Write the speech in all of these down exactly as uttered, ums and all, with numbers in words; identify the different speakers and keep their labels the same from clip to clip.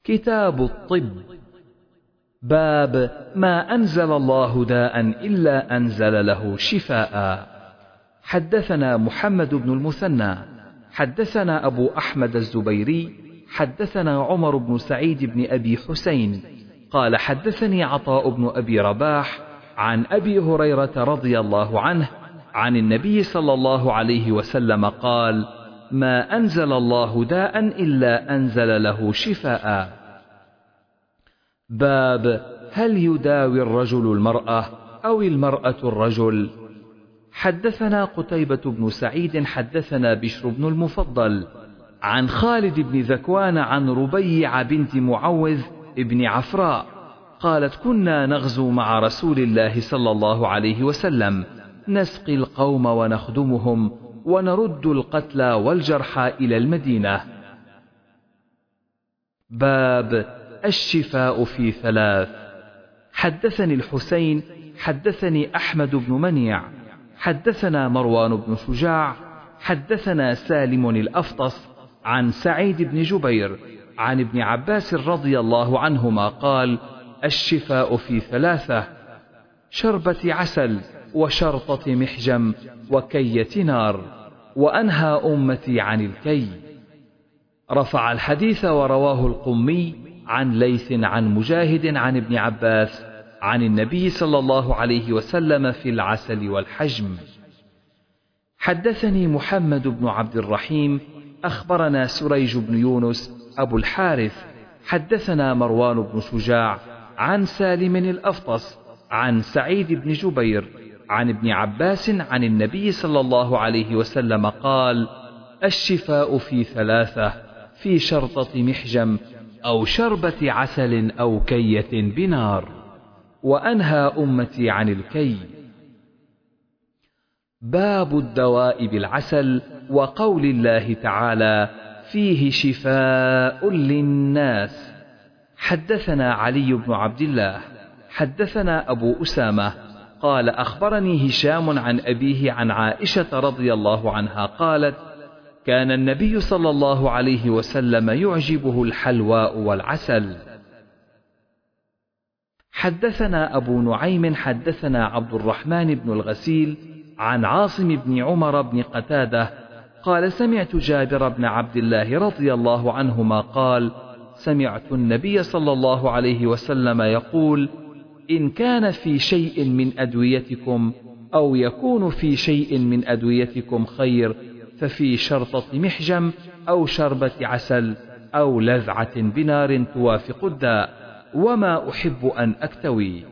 Speaker 1: كتاب الطب. باب ما أنزل الله داء إلا أنزل له شفاء. حدثنا محمد بن المثنى حدثنا أبو أحمد الزبيري حدثنا عمر بن سعيد بن أبي حسين قال حدثني عطاء بن أبي رباح عن أبي هريرة رضي الله عنه عن النبي صلى الله عليه وسلم قال: ما أنزل الله داء إلا أنزل له شفاء. باب هل يداوي الرجل المرأة أو المرأة الرجل؟ حدثنا قتيبة بن سعيد حدثنا بشر بن المفضل عن خالد بن ذكوان عن ربيع بنت معوذ ابن عفراء قالت: كنا نغزو مع رسول الله صلى الله عليه وسلم، نسقي القوم ونخدمهم ونرد القتلى والجرحى إلى المدينة. باب الشفاء في ثلاث. حدثني الحسين حدثني أحمد بن منيع حدثنا مروان بن شجاع حدثنا سالم الأفطس عن سعيد بن جبير عن ابن عباس رضي الله عنهما قال: الشفاء في ثلاثة: شربة عسل وشرطة محجم وكية نار. وأنهى أمتي عن الكي. رفع الحديث ورواه القمي عن ليث عن مجاهد عن ابن عباس عن النبي صلى الله عليه وسلم في العسل والحجم. حدثني محمد بن عبد الرحيم أخبرنا سريج بن يونس أبو الحارث حدثنا مروان بن شجاع عن سالم الأفطس عن سعيد بن جبير عن ابن عباس عن النبي صلى الله عليه وسلم قال: الشفاء في ثلاثة: في شرطة محجم أو شربة عسل أو كية بنار. وأنهى أمتي عن الكي. باب الدواء بالعسل وقول الله تعالى: فيه شفاء للناس. حدثنا علي بن عبد الله حدثنا أبو أسامة قال: أخبرني هشام عن أبيه عن عائشة رضي الله عنها قالت: كان النبي صلى الله عليه وسلم يعجبه الحلواء والعسل. حدثنا أبو نعيم حدثنا عبد الرحمن بن الغسيل عن عاصم بن عمر بن قتادة قال: سمعت جابر بن عبد الله رضي الله عنهما قال: سمعت النبي صلى الله عليه وسلم يقول: إن كان في شيء من أدويتكم أو يكون في شيء من أدويتكم خير ففي شرطة محجم أو شربة عسل أو لذعة بنار توافق الداء، وما أحب أن أكتوي.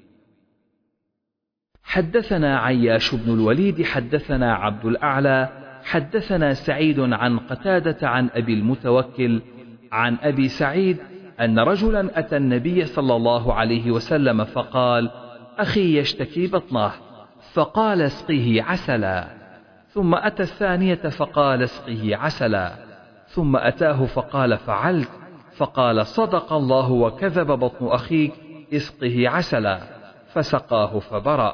Speaker 1: حدثنا عياش بن الوليد حدثنا عبد الأعلى حدثنا سعيد عن قتادة عن أبي المتوكل عن أبي سعيد أن رجلا أتى النبي صلى الله عليه وسلم فقال: أخي يشتكي بطنه، فقال: اسقه عسلا. ثم أتى الثانية فقال: اسقه عسلا. ثم أتاه فقال: فعلت. فقال: صدق الله وكذب بطن أخيك، اسقه عسلا. فسقاه فبرأ.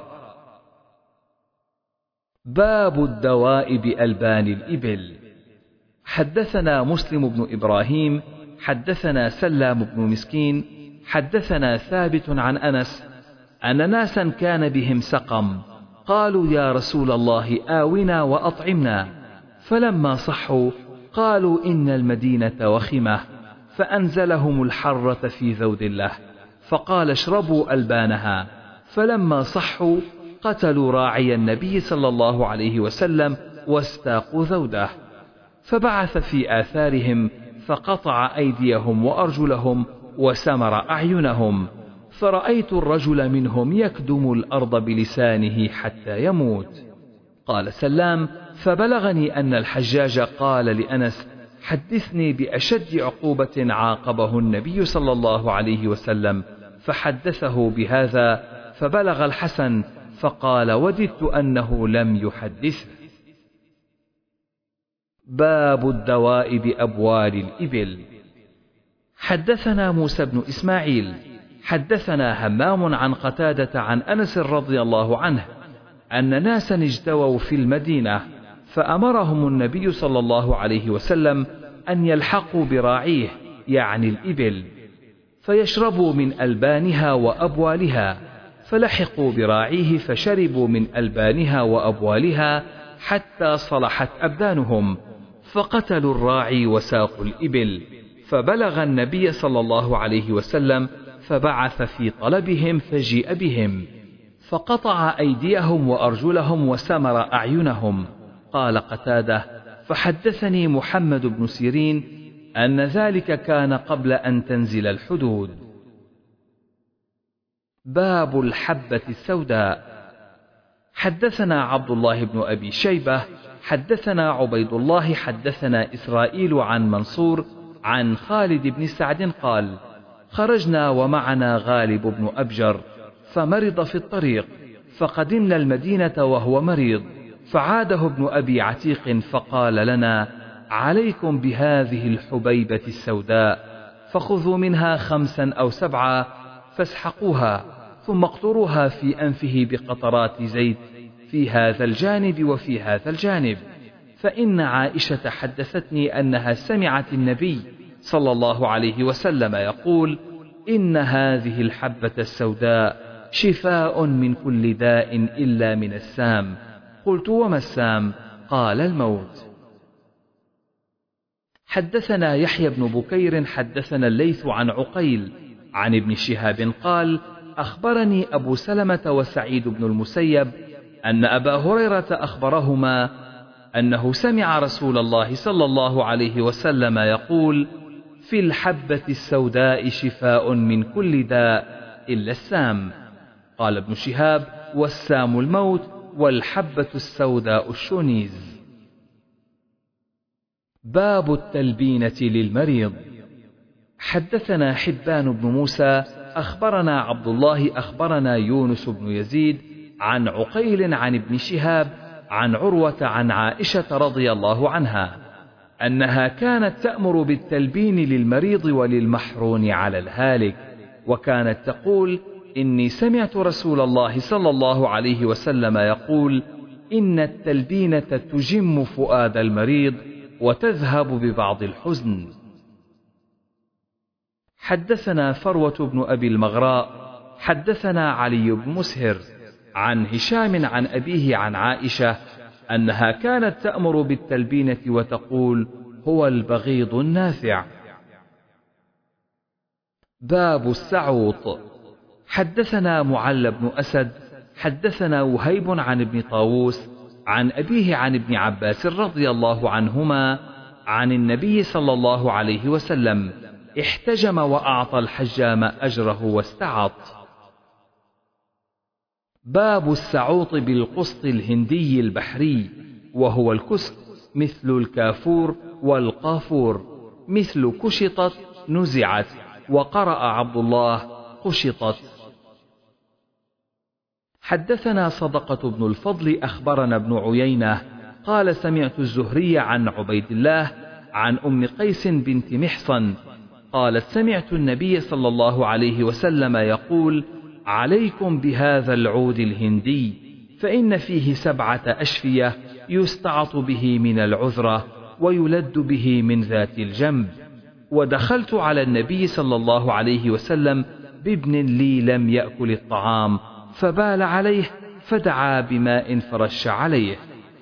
Speaker 1: باب الدواء بألبان الإبل. حدثنا مسلم بن إبراهيم حدثنا سلام بن مسكين حدثنا ثابت عن أنس أن ناسا كان بهم سقم قالوا: يا رسول الله آونا وأطعمنا. فلما صحوا قالوا: إن المدينة وخمة. فأنزلهم الحرة في ذود له فقال: اشربوا ألبانها. فلما صحوا قتلوا راعي النبي صلى الله عليه وسلم واستاقوا ذوده. فبعث في آثارهم فقطع أيديهم وأرجلهم وسمر أعينهم، فرأيت الرجل منهم يكدم الأرض بلسانه حتى يموت. قال سلام: فبلغني أن الحجاج قال لأنس: حدثني بأشد عقوبة عاقبه النبي صلى الله عليه وسلم، فحدثه بهذا، فبلغ الحسن فقال: وددت أنه لم يحدثه. باب الدواء بأبوال الإبل. حدثنا موسى بن إسماعيل حدثنا همام عن قتادة عن أنس رضي الله عنه أن ناسا اجتووا في المدينة، فأمرهم النبي صلى الله عليه وسلم أن يلحقوا براعيه يعني الإبل، فيشربوا من ألبانها وأبوالها، فلحقوا براعيه فشربوا من ألبانها وأبوالها حتى صلحت أبدانهم، فقتلوا الراعي وساقوا الإبل، فبلغ النبي صلى الله عليه وسلم فبعث في طلبهم فجيء بهم، فقطع أيديهم وأرجلهم وسمر أعينهم. قال قتادة: فحدثني محمد بن سيرين أن ذلك كان قبل أن تنزل الحدود. باب الحبة السوداء. حدثنا عبد الله بن أبي شيبة حدثنا عبيد الله حدثنا إسرائيل عن منصور عن خالد بن سعد قال: خرجنا ومعنا غالب بن أبجر فمرض في الطريق، فقدمنا المدينة وهو مريض، فعاده ابن أبي عتيق فقال لنا: عليكم بهذه الحبيبة السوداء، فخذوا منها خمسا أو سبعا فاسحقوها، ثم اقطروها في أنفه بقطرات زيت في هذا الجانب وفي هذا الجانب، فإن عائشة حدثتني أنها سمعت النبي صلى الله عليه وسلم يقول: إن هذه الحبة السوداء شفاء من كل داء إلا من السام. قلت: وما السام؟ قال: الموت. حدثنا يحيى بن بكير حدثنا الليث عن عقيل عن ابن شهاب قال: أخبرني أبو سلمة وسعيد بن المسيب أن أبا هريرة أخبرهما أنه سمع رسول الله صلى الله عليه وسلم يقول: في الحبة السوداء شفاء من كل داء إلا السام. قال ابن شهاب: والسام الموت، والحبة السوداء الشونيز. باب التلبينة للمريض. حدثنا حبان بن موسى أخبرنا عبد الله أخبرنا يونس بن يزيد عن عقيل عن ابن شهاب عن عروة عن عائشة رضي الله عنها أنها كانت تأمر بالتلبين للمريض وللمحرون على الهالك، وكانت تقول: إني سمعت رسول الله صلى الله عليه وسلم يقول: إن التلبينة تجم فؤاد المريض وتذهب ببعض الحزن. حدثنا فروة بن أبي المغراء حدثنا علي بن مسهر عن هشام عن أبيه عن عائشة أنها كانت تأمر بالتلبينة وتقول: هو البغيض النافع. باب السعوط. حدثنا معل بن أسد حدثنا وهيب عن ابن طاووس عن أبيه عن ابن عباس رضي الله عنهما عن النبي صلى الله عليه وسلم: احتجم وأعطى الحجام أجره واستعط. باب السعوط بالقسط الهندي البحري، وهو الكسك مثل الكافور والقافور، مثل كشطت نزعت، وقرأ عبد الله قشطت. حدثنا صدقة بن الفضل أخبرنا ابن عيينة قال: سمعت الزهري عن عبيد الله عن أم قيس بنت محصن قالت: سمعت النبي صلى الله عليه وسلم يقول: عليكم بهذا العود الهندي، فإن فيه سبعة أشفية يستعط به من العذرة ويلد به من ذات الجنب. ودخلت على النبي صلى الله عليه وسلم بابن لي لم يأكل الطعام، فبال عليه فدعا بماء فرش عليه.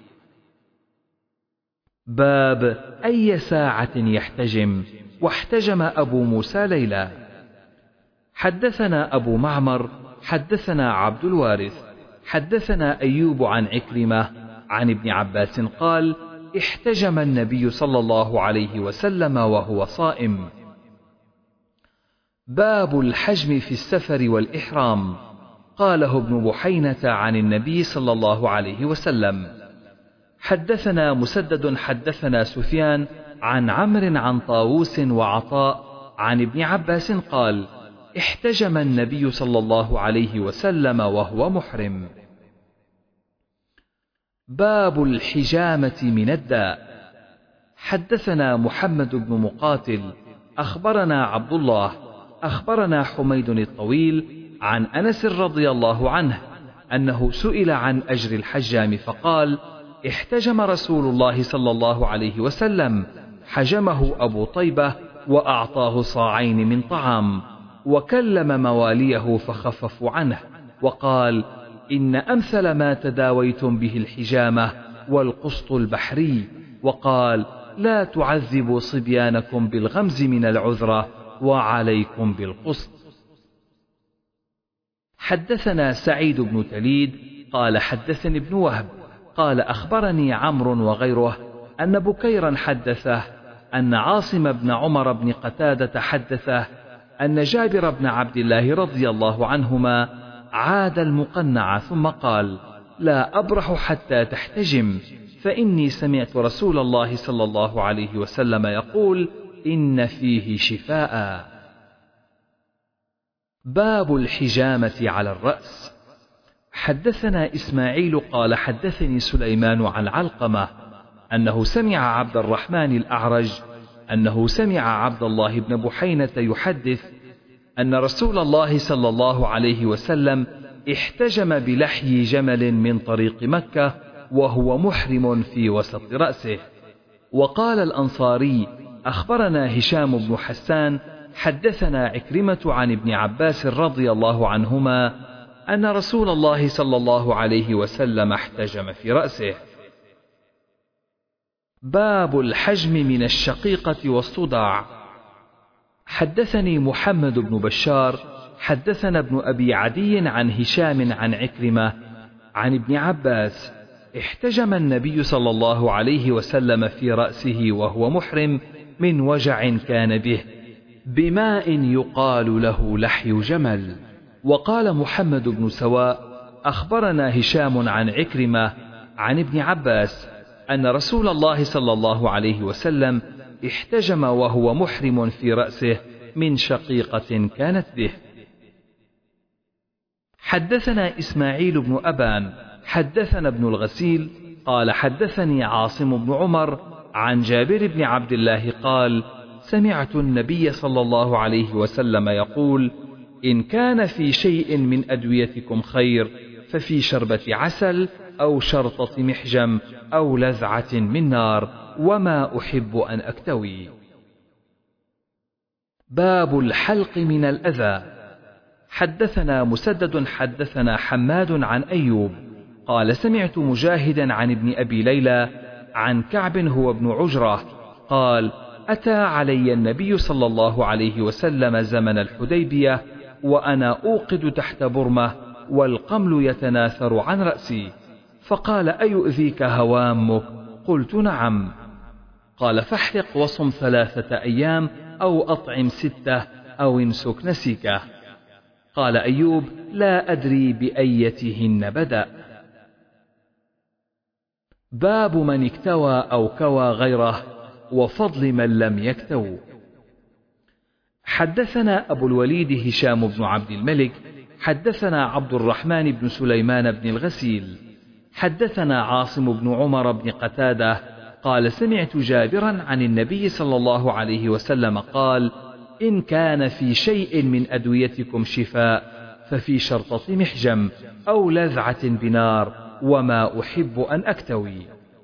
Speaker 1: باب أي ساعة يحتجم. واحتجم أبو موسى ليلى. حدثنا أبو معمر حدثنا عبد الوارث حدثنا أيوب عن عكرمة عن ابن عباس قال: احتجم النبي صلى الله عليه وسلم وهو صائم. باب الحجم في السفر والإحرام. قاله ابن بحينة عن النبي صلى الله عليه وسلم. حدثنا مسدد حدثنا سفيان عن عمرو عن طاووس وعطاء عن ابن عباس قال: احتجم النبي صلى الله عليه وسلم وهو محرم. باب الحجامة من الداء. حدثنا محمد بن مقاتل أخبرنا عبد الله أخبرنا حميد الطويل عن أنس رضي الله عنه أنه سئل عن أجر الحجام فقال: احتجم رسول الله صلى الله عليه وسلم، حجمه أبو طيبة وأعطاه صاعين من طعام، وكلم مواليه فخففوا عنه، وقال: إن أمثل ما تداويتم به الحجامة والقسط البحري، وقال: لا تعذبوا صبيانكم بالغمز من العذرة وعليكم بالقسط. حدثنا سعيد بن تليد قال حدثني ابن وهب قال أخبرني عمرو وغيره أن بكيرا حدثه أن عاصم بن عمر بن قتادة حدثه أن جابر بن عبد الله رضي الله عنهما عاد المقنع ثم قال: لا أبرح حتى تحتجم، فإني سمعت رسول الله صلى الله عليه وسلم يقول: إن فيه شفاء. باب الحجامة على الرأس. حدثنا إسماعيل قال حدثني سليمان عن علقمة أنه سمع عبد الرحمن الأعرج أنه سمع عبد الله بن بحينة يحدث أن رسول الله صلى الله عليه وسلم احتجم بلحي جمل من طريق مكة وهو محرم في وسط رأسه. وقال الأنصاري: أخبرنا هشام بن حسان حدثنا عكرمة عن ابن عباس رضي الله عنهما أن رسول الله صلى الله عليه وسلم احتجم في رأسه. باب الحجم من الشقيقة والصداع. حدثني محمد بن بشار حدثنا ابن أبي عدي عن هشام عن عكرمة عن ابن عباس: احتجم النبي صلى الله عليه وسلم في رأسه وهو محرم من وجع كان به بماء يقال له لحي جمل. وقال محمد بن سواء: أخبرنا هشام عن عكرمة عن ابن عباس أن رسول الله صلى الله عليه وسلم احتجم وهو محرم في رأسه من شقيقة كانت به. حدثنا إسماعيل بن أبان حدثنا ابن الغسيل قال حدثني عاصم بن عمر عن جابر بن عبد الله قال: سمعت النبي صلى الله عليه وسلم يقول: إن كان في شيء من أدويتكم خير ففي شربة عسل أو شرطة محجم أو لذعة من نار، وما أحب أن أكتوي. باب الحلق من الأذى. حدثنا مسدد حدثنا حماد عن أيوب قال سمعت مجاهدا عن ابن أبي ليلى عن كعب هو ابن عجرة قال: أتى علي النبي صلى الله عليه وسلم زمن الحديبية وأنا أوقد تحت برمة والقمل يتناثر عن رأسي، فقال: أيؤذيك هوامك؟ قلت: نعم. قال: فاحلق وصم ثلاثة أيام أو أطعم ستة أو امسك نسيكه. قال أيوب: لا أدري بأيتهن بدأ. باب من اكتوى أو كوى غيره وفضل من لم يكتو. حدثنا أبو الوليد هشام بن عبد الملك حدثنا عبد الرحمن بن سليمان بن الغسيل حدثنا عاصم بن عمر بن قتادة قال سمعت جابرا عن النبي صلى الله عليه وسلم قال: إن كان في شيء من أدويتكم شفاء ففي شرطة محجم أو لذعة بنار، وما أحب أن أكتوي.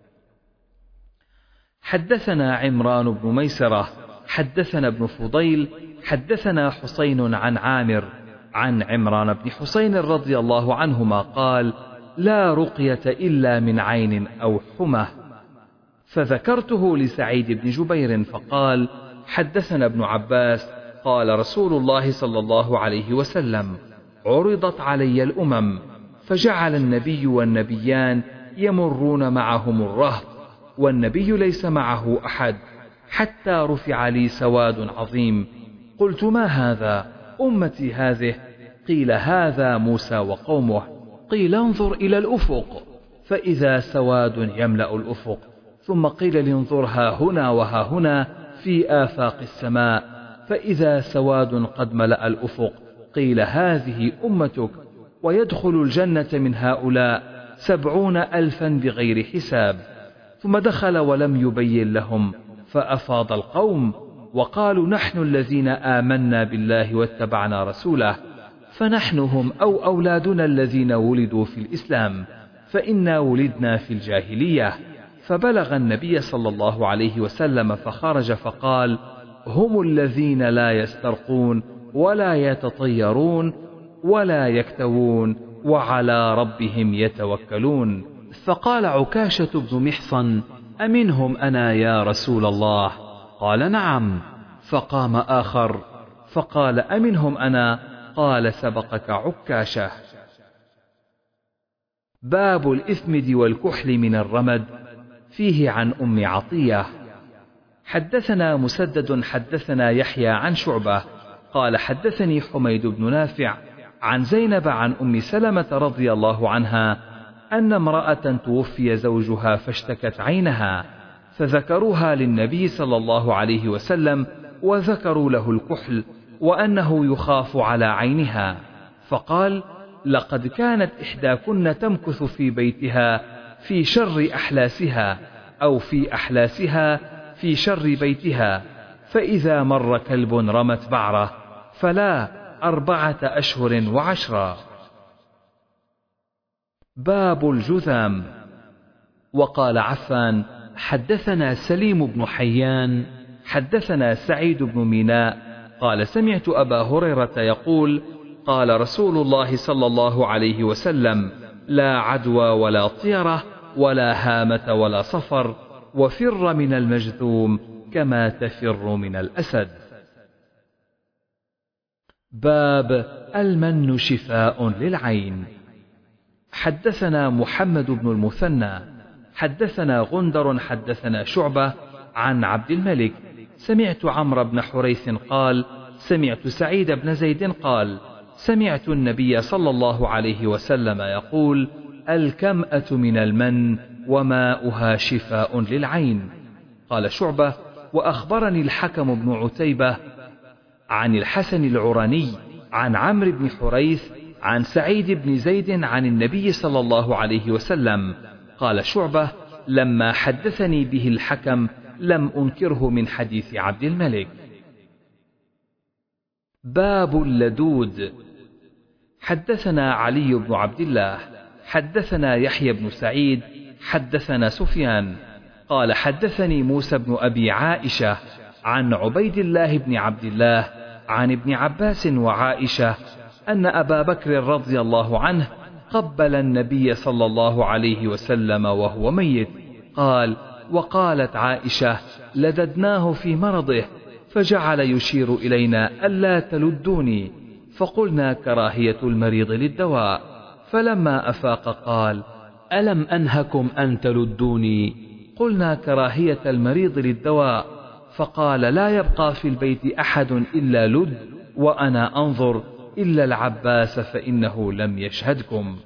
Speaker 1: حدثنا عمران بن ميسرة حدثنا ابن فضيل حدثنا حسين عن عامر عن عمران بن حسين رضي الله عنهما قال: لا رقية إلا من عين أو حمى. فذكرته لسعيد بن جبير فقال: حدثنا ابن عباس قال رسول الله صلى الله عليه وسلم: عرضت علي الأمم فجعل النبي والنبيان يمرون معهم الرهط والنبي ليس معه أحد، حتى رفع لي سواد عظيم. قلت: ما هذا؟ أمتي هذه. قيل: هذا موسى وقومه. قيل: انظر إلى الأفق، فإذا سواد يملأ الأفق. ثم قيل لانظر ها هنا وها هنا في آفاق السماء، فإذا سواد قد ملأ الأفق. قيل: هذه أمتك، ويدخل الجنة من هؤلاء سبعون ألفا بغير حساب. ثم دخل ولم يبين لهم، فأفاض القوم وقالوا: نحن الذين آمنا بالله واتبعنا رسوله، فنحن هم أو أولادنا الذين ولدوا في الإسلام، فإنا ولدنا في الجاهلية. فبلغ النبي صلى الله عليه وسلم فخرج فقال: هم الذين لا يسترقون ولا يتطيرون ولا يكتوون وعلى ربهم يتوكلون. فقال عكاشة بن محصن: أمنهم أنا يا رسول الله؟ قال: نعم. فقام آخر فقال: أمنهم أنا؟ قال: سبقك عكاشة. باب الإثمد والكحل من الرمد. فيه عن أم عطية: حدثنا مسدد حدثنا يحيى عن شعبة قال حدثني حميد بن نافع عن زينب عن أم سلمة رضي الله عنها أن امرأة توفي زوجها فاشتكت عينها، فذكروها للنبي صلى الله عليه وسلم وذكروا له الكحل وأنه يخاف على عينها، فقال: لقد كانت إحداكن تمكث في بيتها في شر أحلاسها، أو في أحلاسها في شر بيتها، فإذا مر كلب رمت بعره فلا أربعة أشهر وعشرا. باب الجذام. وقال عفان: حدثنا سليم بن حيان حدثنا سعيد بن ميناء قال سمعت أبا هريرة يقول: قال رسول الله صلى الله عليه وسلم: لا عدوى ولا طيرة ولا هامة ولا صفر، وفر من المجذوم كما تفر من الأسد. باب المن شفاء للعين. حدثنا محمد بن المثنى حدثنا غندر حدثنا شعبة عن عبد الملك سمعت عمرو بن حريث قال سمعت سعيد بن زيد قال سمعت النبي صلى الله عليه وسلم يقول: الكمأة من المن وماؤها شفاء للعين. قال شعبة: وأخبرني الحكم بن عتيبة عن الحسن العراني عن عمرو بن حريث عن سعيد بن زيد عن النبي صلى الله عليه وسلم. قال شعبة: لما حدثني به الحكم لم أنكره من حديث عبد الملك. باب اللدود. حدثنا علي بن عبد الله حدثنا يحيى بن سعيد حدثنا سفيان قال حدثني موسى بن أبي عائشة عن عبيد الله بن عبد الله عن ابن عباس وعائشة أن أبا بكر رضي الله عنه قبل النبي صلى الله عليه وسلم وهو ميت. قال: وقالت عائشة: لددناه في مرضه فجعل يشير إلينا ألا تلدوني، فقلنا: كراهية المريض للدواء. فلما أفاق قال: ألم أنهكم أن تلدوني؟ قلنا: كراهية المريض للدواء. فقال: لا يبقى في البيت أحد إلا لد، وأنا أنظر إلا العباس فإنه لم يشهدكم.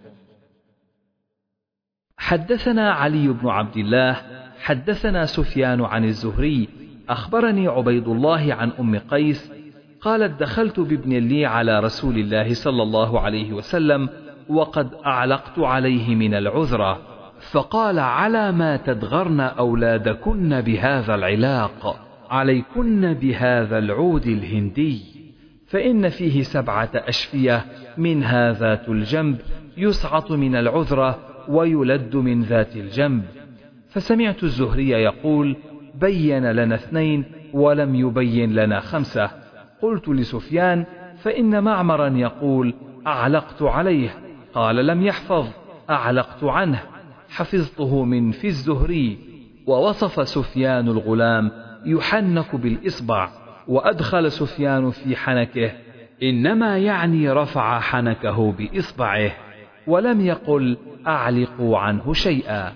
Speaker 1: حدثنا علي بن عبد الله حدثنا سفيان عن الزهري أخبرني عبيد الله عن أم قيس قالت: دخلت بابن لي على رسول الله صلى الله عليه وسلم وقد أعلقت عليه من العذرة، فقال: على ما تدغرن أولادكن بهذا العلاق، عليكن بهذا العود الهندي، فإن فيه سبعة أشفية، منها ذات الجنب يسعط من العذرة ويلد من ذات الجنب. فسمعت الزهري يقول: بين لنا اثنين ولم يبين لنا خمسة. قلت لسفيان: فإن معمرا يقول: أعلقت عليه. قال: لم يحفظ، أعلقت عنه. حفظته من في الزهري. ووصف سفيان الغلام يحنك بالإصبع، وأدخل سفيان في حنكه إنما يعني رفع حنكه بإصبعه، ولم يقل أعلقوا عنه شيئا.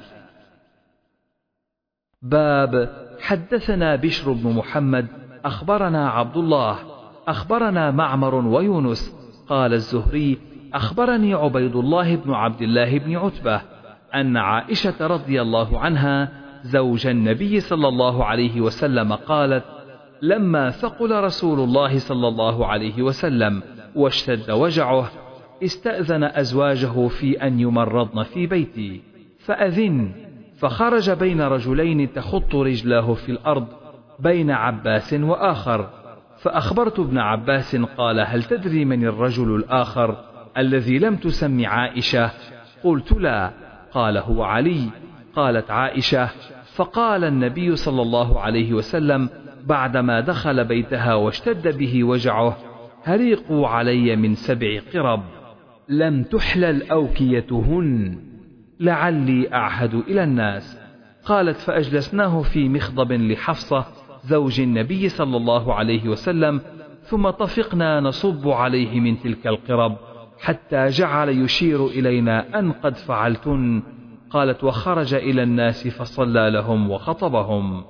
Speaker 1: باب حدثنا بشر بن محمد أخبرنا عبد الله أخبرنا معمر ويونس قال الزهري: أخبرني عبيد الله بن عبد الله بن عتبة أن عائشة رضي الله عنها زوج النبي صلى الله عليه وسلم قالت: لما ثقل رسول الله صلى الله عليه وسلم واشتد وجعه استأذن أزواجه في أن يمرضن في بيتي، فأذن، فخرج بين رجلين تخط رجلاه في الأرض بين عباس وآخر، فأخبرت ابن عباس قال: هل تدري من الرجل الآخر الذي لم تسم عائشة؟ قلت: لا. قال: هو علي. قالت عائشة: فقال النبي صلى الله عليه وسلم: بعدما دخل بيتها واشتد به وجعه: هريقوا علي من سبع قرب لم تحلل أوكيتهن لعلي أعهد إلى الناس. قالت: فأجلسناه في مخضب لحفصة زوج النبي صلى الله عليه وسلم، ثم طفقنا نصب عليه من تلك القرب حتى جعل يشير إلينا أن قد فعلتن. قالت: وخرج إلى الناس فصلى لهم وخطبهم.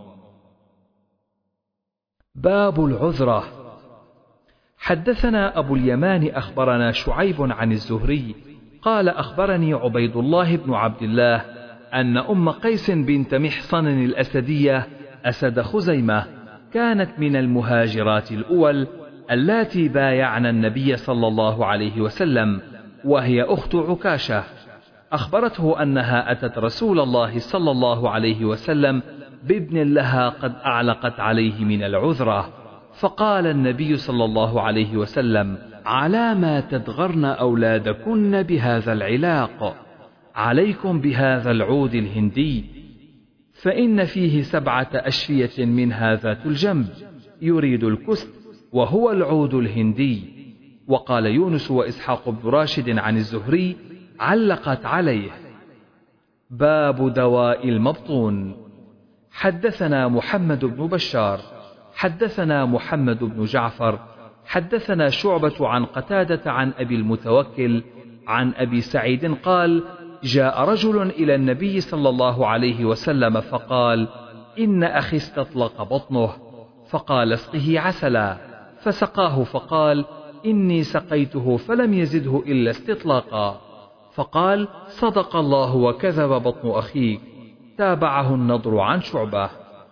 Speaker 1: باب العذرة. حدثنا أبو اليمان أخبرنا شعيب عن الزهري قال: أخبرني عبيد الله بن عبد الله أن أم قيس بنت محصن الأسدية أسد خزيمة كانت من المهاجرات الأول اللاتي بايعن النبي صلى الله عليه وسلم، وهي أخت عكاشة. أخبرته أنها أتت رسول الله صلى الله عليه وسلم بابن لها قد أعلقت عليه من العذرة، فقال النبي صلى الله عليه وسلم: على ما تدغرن أولادكن بهذا العلاق؟ عليكم بهذا العود الهندي، فإن فيه سبعة أشفية منها ذات الجنب، يريد الكست، وهو العود الهندي. وقال يونس وإسحاق بن راشد عن الزهري: علقت عليه. باب دواء المبطون. حدثنا محمد بن بشار حدثنا محمد بن جعفر حدثنا شعبة عن قتادة عن أبي المتوكل عن أبي سعيد قال: جاء رجل إلى النبي صلى الله عليه وسلم فقال: إن أخي استطلق بطنه، فقال: اسقه عسلا، فسقاه فقال: إني سقيته فلم يزده إلا استطلاقا، فقال: صدق الله وكذب بطن أخيك. تابعه النضر عن شعبة.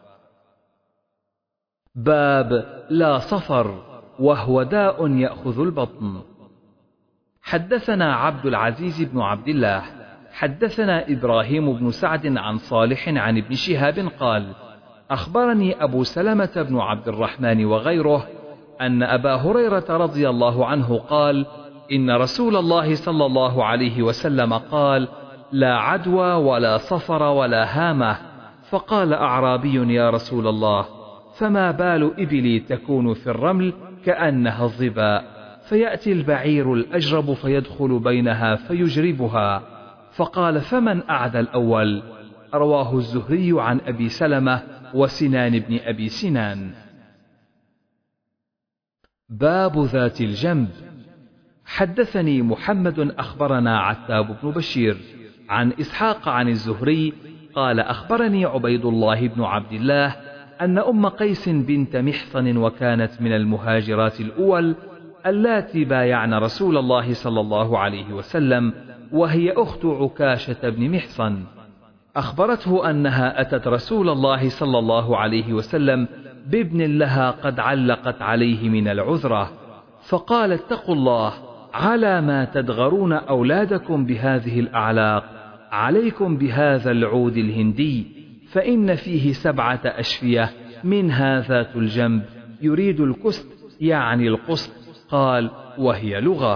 Speaker 1: باب لا صفر، وهو داء يأخذ البطن. حدثنا عبد العزيز بن عبد الله حدثنا إبراهيم بن سعد عن صالح عن ابن شهاب قال: أخبرني أبو سلمة بن عبد الرحمن وغيره أن أبا هريرة رضي الله عنه قال: إن رسول الله صلى الله عليه وسلم قال: لا عدوى ولا صفر ولا هامة. فقال أعرابي: يا رسول الله، فما بال إبلي تكون في الرمل كأنها الظباء، فيأتي البعير الأجرب فيدخل بينها فيجربها. فقال: فمن أعدى الأول؟ رواه الزهري عن أبي سلمة وسنان بن أبي سنان. باب ذات الجنب. حدثني محمد أخبرنا عتاب بن بشير عن إسحاق عن الزهري قال: أخبرني عبيد الله بن عبد الله أن أم قيس بنت محصن وكانت من المهاجرات الأول اللاتي بايعن رسول الله صلى الله عليه وسلم، وهي أخت عكاشة بن محصن، أخبرته أنها أتت رسول الله صلى الله عليه وسلم بابن لها قد علقت عليه من العذرة، فقال: اتقوا الله، على ما تدغرون أولادكم بهذه الأعلاق؟ عليكم بهذا العود الهندي، فإن فيه سبعة أشفية منها ذات الجنب، يريد الكست يعني القسط. قال: وهي لغة.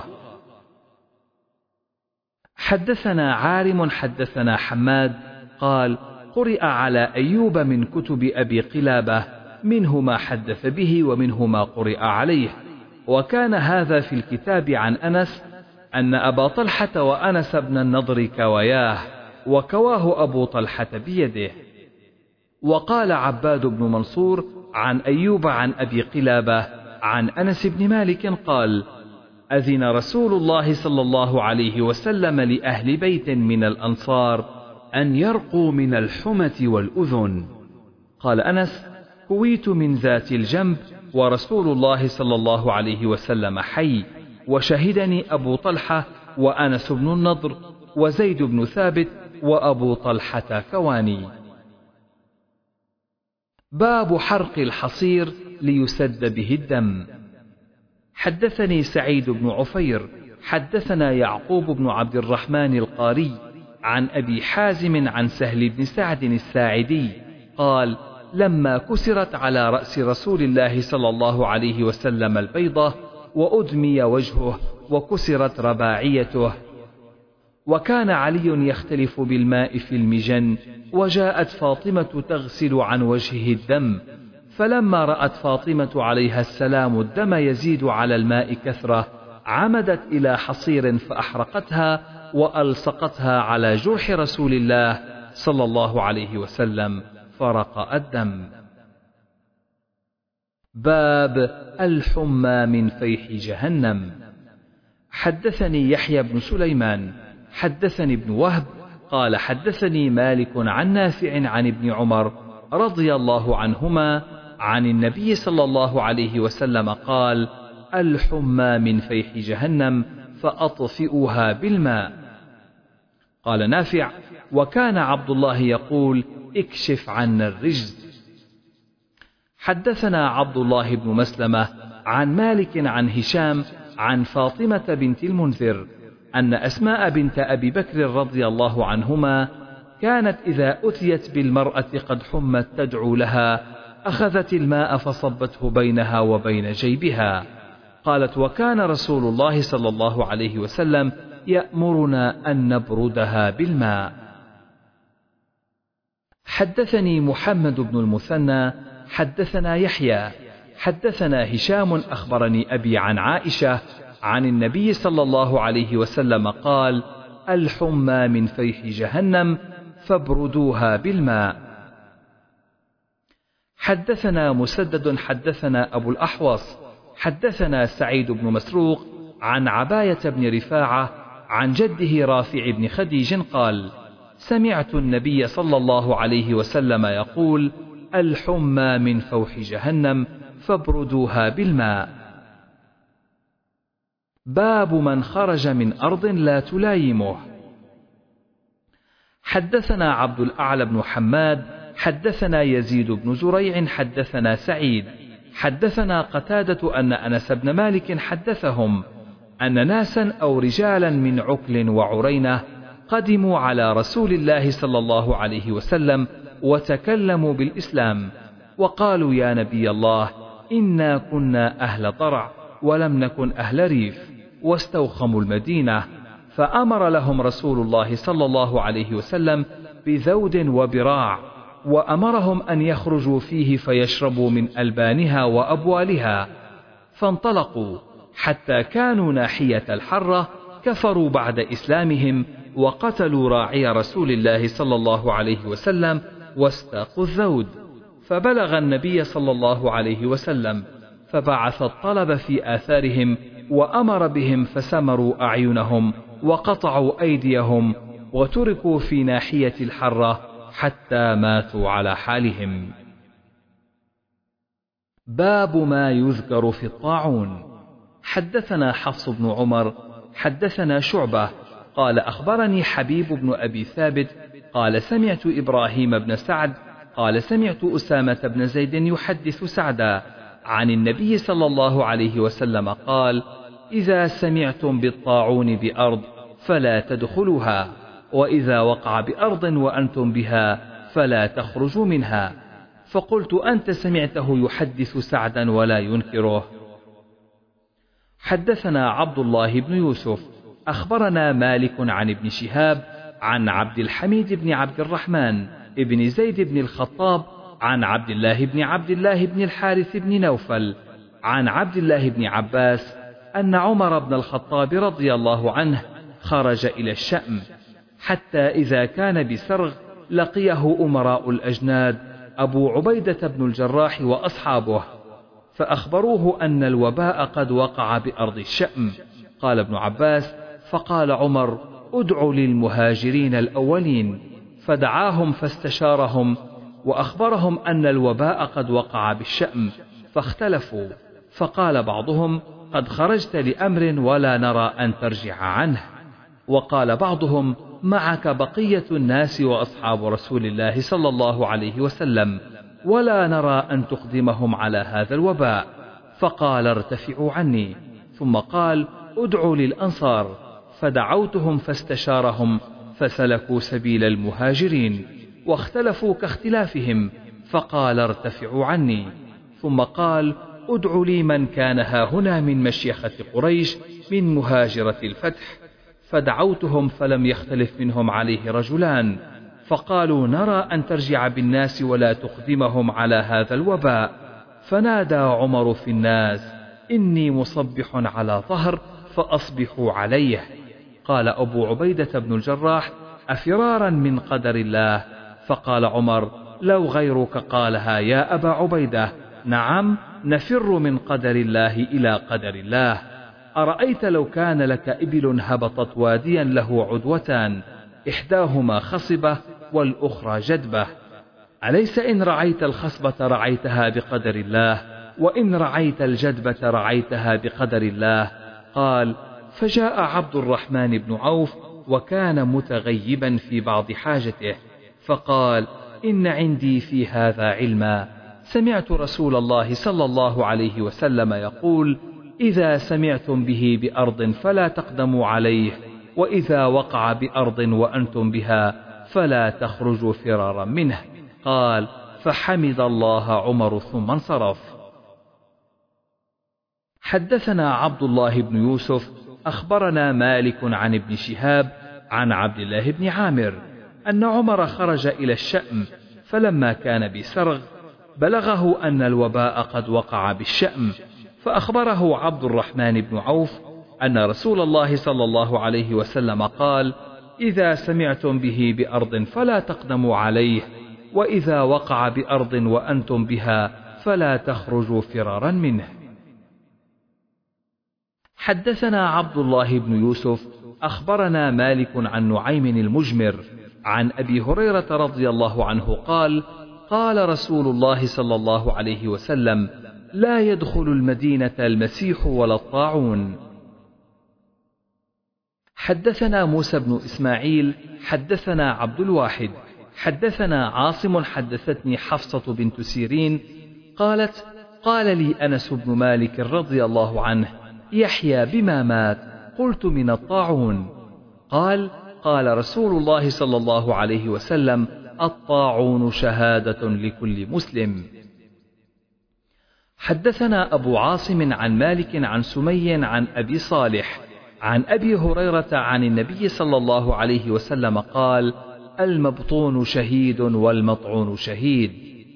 Speaker 1: حدثنا عارم حدثنا حماد قال: قرئ على أيوب من كتب أبي قلابة، منه ما حدث به ومنه ما قرئ عليه. وكان هذا في الكتاب عن أنس أن أبا طلحة وأنس بن النضر كوياه، وكواه أبو طلحة بيده. وقال عباد بن منصور عن أيوب عن أبي قلابة عن أنس بن مالك قال: أذن رسول الله صلى الله عليه وسلم لأهل بيت من الأنصار أن يرقوا من الحمة والأذن. قال أنس: كويت من ذات الجنب ورسول الله صلى الله عليه وسلم حي، وشهدني أبو طلحة وأنس بن النضر وزيد بن ثابت وأبو طلحة كواني. باب حرق الحصير ليسد به الدم. حدثني سعيد بن عفير حدثنا يعقوب بن عبد الرحمن القاري عن أبي حازم عن سهل بن سعد الساعدي قال: لما كسرت على رأس رسول الله صلى الله عليه وسلم البيضة وأدمي وجهه وكسرت رباعيته، وكان علي يختلف بالماء في المجن، وجاءت فاطمة تغسل عن وجهه الدم، فلما رأت فاطمة عليها السلام الدم يزيد على الماء كثرة عمدت إلى حصير فأحرقتها وألصقتها على جرح رسول الله صلى الله عليه وسلم فرق الدم. باب الحمى من فيح جهنم. حدثني يحيى بن سليمان حدثني ابن وهب قال حدثني مالك عن نافع عن ابن عمر رضي الله عنهما عن النبي صلى الله عليه وسلم قال: الحمى من فيح جهنم فأطفئوها بالماء. قال نافع: وكان عبد الله يقول: اكشف عنا الرجز. حدثنا عبد الله بن مسلمة عن مالك عن هشام عن فاطمة بنت المنذر أن أسماء بنت أبي بكر رضي الله عنهما كانت إذا أتيت بالمرأة قد حمت تدعو لها أخذت الماء فصبته بينها وبين جيبها. قالت: وكان رسول الله صلى الله عليه وسلم يأمرنا أن نبردها بالماء. حدثني محمد بن المثنى حدثنا يحيى حدثنا هشام أخبرني أبي عن عائشة عن النبي صلى الله عليه وسلم قال: الحمى من فيح جهنم فابردوها بالماء. حدثنا مسدد حدثنا أبو الأحوص حدثنا سعيد بن مسروق عن عباية بن رفاعة عن جده رافع بن خديج قال: سمعت النبي صلى الله عليه وسلم يقول: الحمى من فوح جهنم فابردوها بالماء. باب من خرج من أرض لا تلايمه. حدثنا عبد الأعلى بن حماد حدثنا يزيد بن زريع حدثنا سعيد حدثنا قتادة أن أنس بن مالك حدثهم أن ناسا أو رجالا من عكل وعرينة قدموا على رسول الله صلى الله عليه وسلم وتكلموا بالإسلام وقالوا: يا نبي الله، إنا كنا أهل طرع ولم نكن أهل ريف، واستوخموا المدينة، فأمر لهم رسول الله صلى الله عليه وسلم بذود وبراع، وأمرهم أن يخرجوا فيه فيشربوا من ألبانها وأبوالها، فانطلقوا حتى كانوا ناحية الحرة، كفروا بعد إسلامهم وقتلوا راعي رسول الله صلى الله عليه وسلم واستاقوا الذود، فبلغ النبي صلى الله عليه وسلم، فبعث الطلب في آثارهم وأمر بهم فسمروا أعينهم وقطعوا أيديهم وتركوا في ناحية الحرة حتى ماتوا على حالهم. باب ما يذكر في الطاعون. حدثنا حفص بن عمر حدثنا شعبة قال أخبرني حبيب بن أبي ثابت قال سمعت إبراهيم بن سعد قال سمعت أسامة بن زيد يحدث سعدا عن النبي صلى الله عليه وسلم قال: إذا سمعتم بالطاعون بأرض فلا تدخلوها، وإذا وقع بأرض وأنتم بها فلا تخرجوا منها. فقلت: أنت سمعته يحدث سعدا ولا ينكره؟ حدثنا عبد الله بن يوسف أخبرنا مالك عن ابن شهاب عن عبد الحميد بن عبد الرحمن ابن زيد بن الخطاب عن عبد الله بن عبد الله بن الحارث بن نوفل عن عبد الله بن عباس أن عمر بن الخطاب رضي الله عنه خرج إلى الشأم، حتى إذا كان بسرغ لقيه أمراء الأجناد أبو عبيدة بن الجراح وأصحابه، فأخبروه أن الوباء قد وقع بأرض الشأم. قال ابن عباس: فقال عمر: ادعوا للمهاجرين الأولين، فدعاهم فاستشارهم وأخبرهم أن الوباء قد وقع بالشأم، فاختلفوا، فقال بعضهم: قد خرجت لأمر ولا نرى أن ترجع عنه، وقال بعضهم: معك بقية الناس وأصحاب رسول الله صلى الله عليه وسلم، ولا نرى أن تقدمهم على هذا الوباء، فقال: ارتفعوا عني. ثم قال: ادعوا للأنصار، فدعوتهم فاستشارهم فسلكوا سبيل المهاجرين، واختلفوا كاختلافهم، فقال: ارتفعوا عني. ثم قال: ادعوا لي من كان هاهنا من مشيخة قريش من مهاجرة الفتح، فدعوتهم فلم يختلف منهم عليه رجلان، فقالوا: نرى أن ترجع بالناس ولا تقدمهم على هذا الوباء، فنادى عمر في الناس: إني مصبح على طهر فأصبحوا عليه. قال أبو عبيدة بن الجراح: أفرارا من قدر الله؟ فقال عمر: لو غيرك قالها يا أبا عبيدة. نعم، نفر من قدر الله إلى قدر الله. أرأيت لو كان لك إبل هبطت واديا له عدوتان، إحداهما خصبة والأخرى جدبة، أليس إن رعيت الخصبة رعيتها بقدر الله، وإن رعيت الجدبة رعيتها بقدر الله؟ قال: فجاء عبد الرحمن بن عوف وكان متغيبا في بعض حاجته، فقال: إن عندي في هذا علما، سمعت رسول الله صلى الله عليه وسلم يقول: إذا سمعتم به بأرض فلا تقدموا عليه، وإذا وقع بأرض وأنتم بها فلا تخرجوا فرارا منه. قال: فحمد الله عمر ثم انصرف. حدثنا عبد الله بن يوسف أخبرنا مالك عن ابن شهاب عن عبد الله بن عامر أن عمر خرج إلى الشأم، فلما كان بسرغ بلغه أن الوباء قد وقع بالشأم، فأخبره عبد الرحمن بن عوف أن رسول الله صلى الله عليه وسلم قال: إذا سمعتم به بأرض فلا تقدموا عليه، وإذا وقع بأرض وأنتم بها فلا تخرجوا فرارا منه. حدثنا عبد الله بن يوسف أخبرنا مالك عن نعيم المجمر عن أبي هريرة رضي الله عنه قال: قال رسول الله صلى الله عليه وسلم: لا يدخل المدينة المسيح ولا الطاعون. حدثنا موسى بن إسماعيل حدثنا عبد الواحد حدثنا عاصم حدثتني حفصة بنت سيرين قالت: قال لي أنس بن مالك رضي الله عنه: يحيى بما مات؟ قلت: من الطاعون. قال: قال رسول الله صلى الله عليه وسلم: الطاعون شهادة لكل مسلم. حدثنا أبو عاصم عن مالك عن سمي عن أبي صالح عن أبي هريرة عن النبي صلى الله عليه وسلم قال: المبطون شهيد والمطعون شهيد.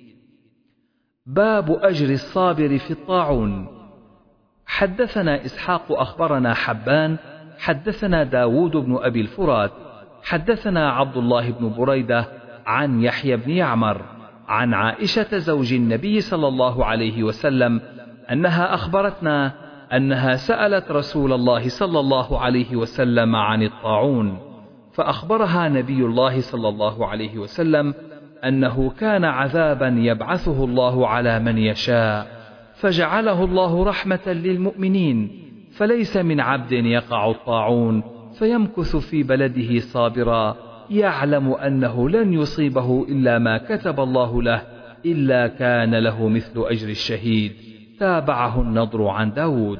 Speaker 1: باب أجر الصابر في الطاعون. حدثنا إسحاق أخبرنا حبان حدثنا داود بن أبي الفرات حدثنا عبد الله بن بريدة عن يحيى بن يعمر عن عائشة زوج النبي صلى الله عليه وسلم أنها أخبرتنا أنها سألت رسول الله صلى الله عليه وسلم عن الطاعون، فأخبرها نبي الله صلى الله عليه وسلم أنه كان عذابا يبعثه الله على من يشاء، فجعله الله رحمة للمؤمنين، فليس من عبد يقع الطاعون فيمكث في بلده صابرا يعلم أنه لن يصيبه إلا ما كتب الله له إلا كان له مثل أجر الشهيد. تابعه النضر عن داود.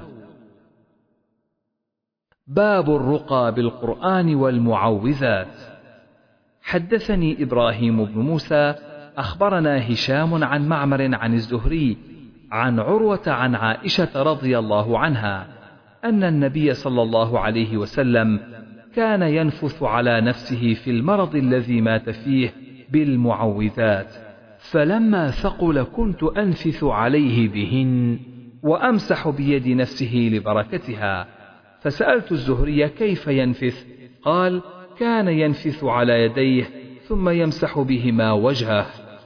Speaker 1: باب الرقى بالقرآن والمعوذات. حدثني إبراهيم بن موسى أخبرنا هشام عن معمر عن الزهري عن عروة عن عائشة رضي الله عنها أن النبي صلى الله عليه وسلم كان ينفث على نفسه في المرض الذي مات فيه بالمعوذات، فلما ثقل كنت أنفث عليه بهن وأمسح بيد نفسه لبركتها، فسألت الزهري كيف ينفث؟ قال: كان ينفث على يديه ثم يمسح بهما وجهه.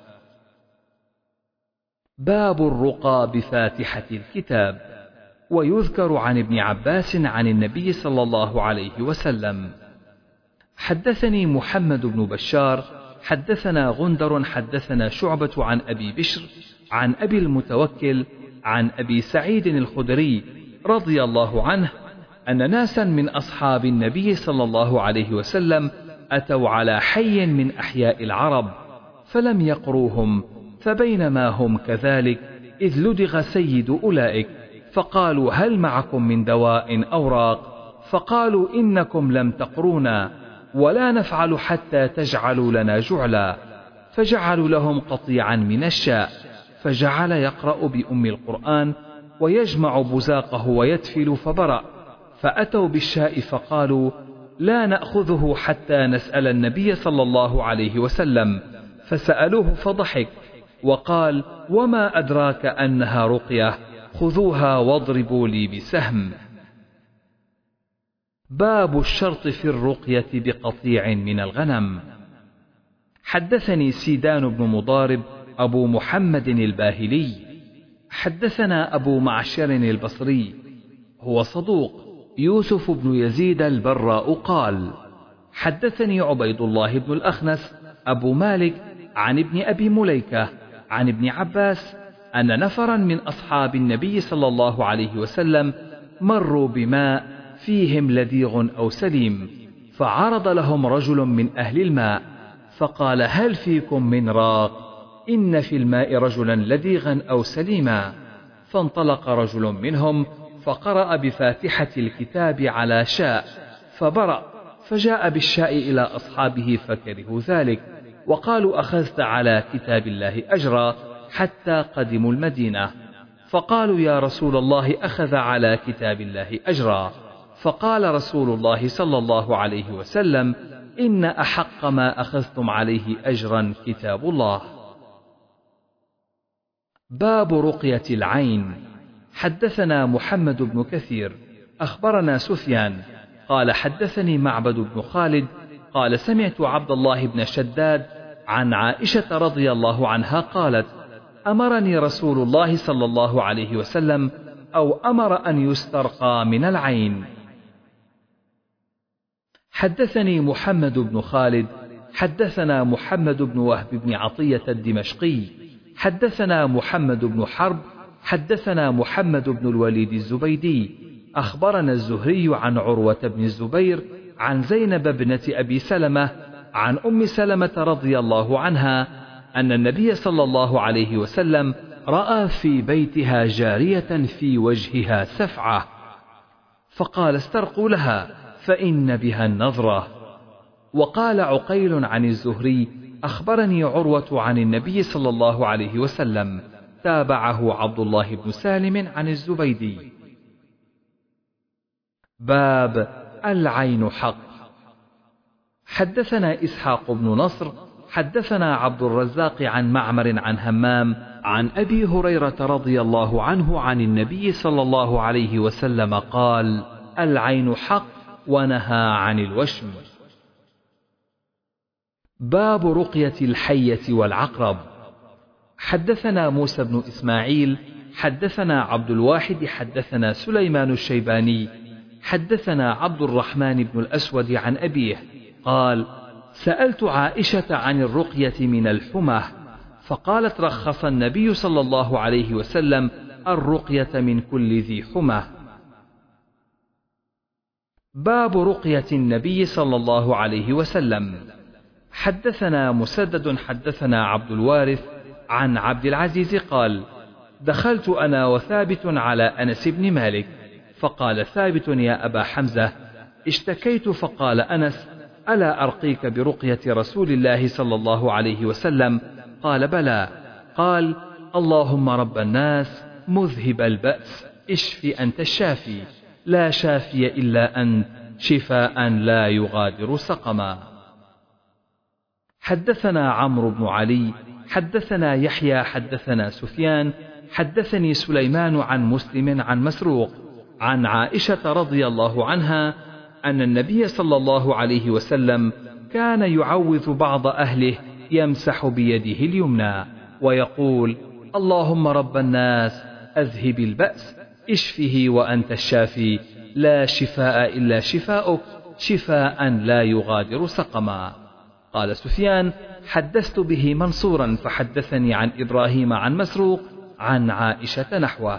Speaker 1: باب الرقى بفاتحة الكتاب. ويذكر عن ابن عباس عن النبي صلى الله عليه وسلم. حدثني محمد بن بشار حدثنا غندر حدثنا شعبة عن أبي بشر عن أبي المتوكل عن أبي سعيد الخدري رضي الله عنه أن ناسا من أصحاب النبي صلى الله عليه وسلم أتوا على حي من أحياء العرب فلم يقروهم، فبينما هم كذلك إذ لدغ سيد أولئك، فقالوا: هل معكم من دواء أو راق؟ فقالوا: إنكم لم تقرونا ولا نفعل حتى تجعلوا لنا جعلا، فجعلوا لهم قطيعا من الشاء، فجعل يقرأ بأم القرآن ويجمع بزاقه ويتفل فبرأ، فأتوا بالشاء فقالوا: لا نأخذه حتى نسأل النبي صلى الله عليه وسلم، فسألوه فضحك، وقال: وما أدراك أنها رقية، خذوها واضربوا لي بسهم. باب الشرط في الرقية بقطيع من الغنم. حدثني سيدان بن مضارب أبو محمد الباهلي حدثنا أبو معشر البصري هو صدوق يوسف بن يزيد البراء قال: حدثني عبيد الله بن الأخنس أبو مالك عن ابن أبي مليكة عن ابن عباس أن نفرا من أصحاب النبي صلى الله عليه وسلم مروا بماء فيهم لذيغ أو سليم، فعرض لهم رجل من أهل الماء فقال: هل فيكم من راق؟ إن في الماء رجلا لذيغا أو سليما. فانطلق رجل منهم فقرأ بفاتحة الكتاب على شاء فبرأ، فجاء بالشاء إلى أصحابه فكرهوا ذلك، وقالوا: أخذت على كتاب الله أجرا، حتى قدموا المدينة. فقالوا: يا رسول الله، أخذ على كتاب الله أجرا. فقال رسول الله صلى الله عليه وسلم: إن أحق ما أخذتم عليه أجرا كتاب الله. باب رقية العين. حدثنا محمد بن كثير أخبرنا سفيان قال: حدثني معبد بن خالد قال: سمعت عبد الله بن شداد عن عائشة رضي الله عنها قالت: أمرني رسول الله صلى الله عليه وسلم أو أمر أن يسترقى من العين. حدثني محمد بن خالد حدثنا محمد بن وهب بن عطية الدمشقي حدثنا محمد بن حرب حدثنا محمد بن الوليد الزبيدي أخبرنا الزهري عن عروة بن الزبير عن زينب بنت أبي سلمة عن أم سلمة رضي الله عنها أن النبي صلى الله عليه وسلم رأى في بيتها جارية في وجهها سفعة، فقال: استرقوا لها فإن بها النظرة. وقال عقيل عن الزهري: أخبرني عروة عن النبي صلى الله عليه وسلم، تابعه عبد الله بن سالم عن الزبيدي. باب العين حق. حدثنا إسحاق بن نصر حدثنا عبد الرزاق عن معمر عن همام عن أبي هريرة رضي الله عنه عن النبي صلى الله عليه وسلم قال: العين حق، ونهى عن الوشم. باب رقية الحية والعقرب. حدثنا موسى بن إسماعيل حدثنا عبد الواحد حدثنا سليمان الشيباني حدثنا عبد الرحمن بن الأسود عن أبيه قال: سألت عائشة عن الرقية من الحمى، فقالت: رخص النبي صلى الله عليه وسلم الرقية من كل ذي حمى. باب رقية النبي صلى الله عليه وسلم. حدثنا مسدد حدثنا عبد الوارث عن عبد العزيز قال: دخلت أنا وثابت على أنس بن مالك، فقال ثابت: يا أبا حمزة، اشتكيت. فقال أنس: ألا أرقيك برقية رسول الله صلى الله عليه وسلم؟ قال: بلى. قال: اللهم رب الناس مذهب البأس، اشف أنت الشافي، لا شافي إلا أنت، شفاء لا يغادر سقما. حدثنا عمرو بن علي حدثنا يحيى حدثنا سفيان حدثني سليمان عن مسلم عن مسروق عن عائشة رضي الله عنها أن النبي صلى الله عليه وسلم كان يعوذ بعض أهله يمسح بيده اليمنى ويقول: اللهم رب الناس أذهب البأس، اشفه وأنت الشافي، لا شفاء إلا شفاؤك، شفاء لا يغادر سقما. قال سفيان: حدثت به منصورا فحدثني عن إبراهيم عن مسروق عن عائشة نحوه.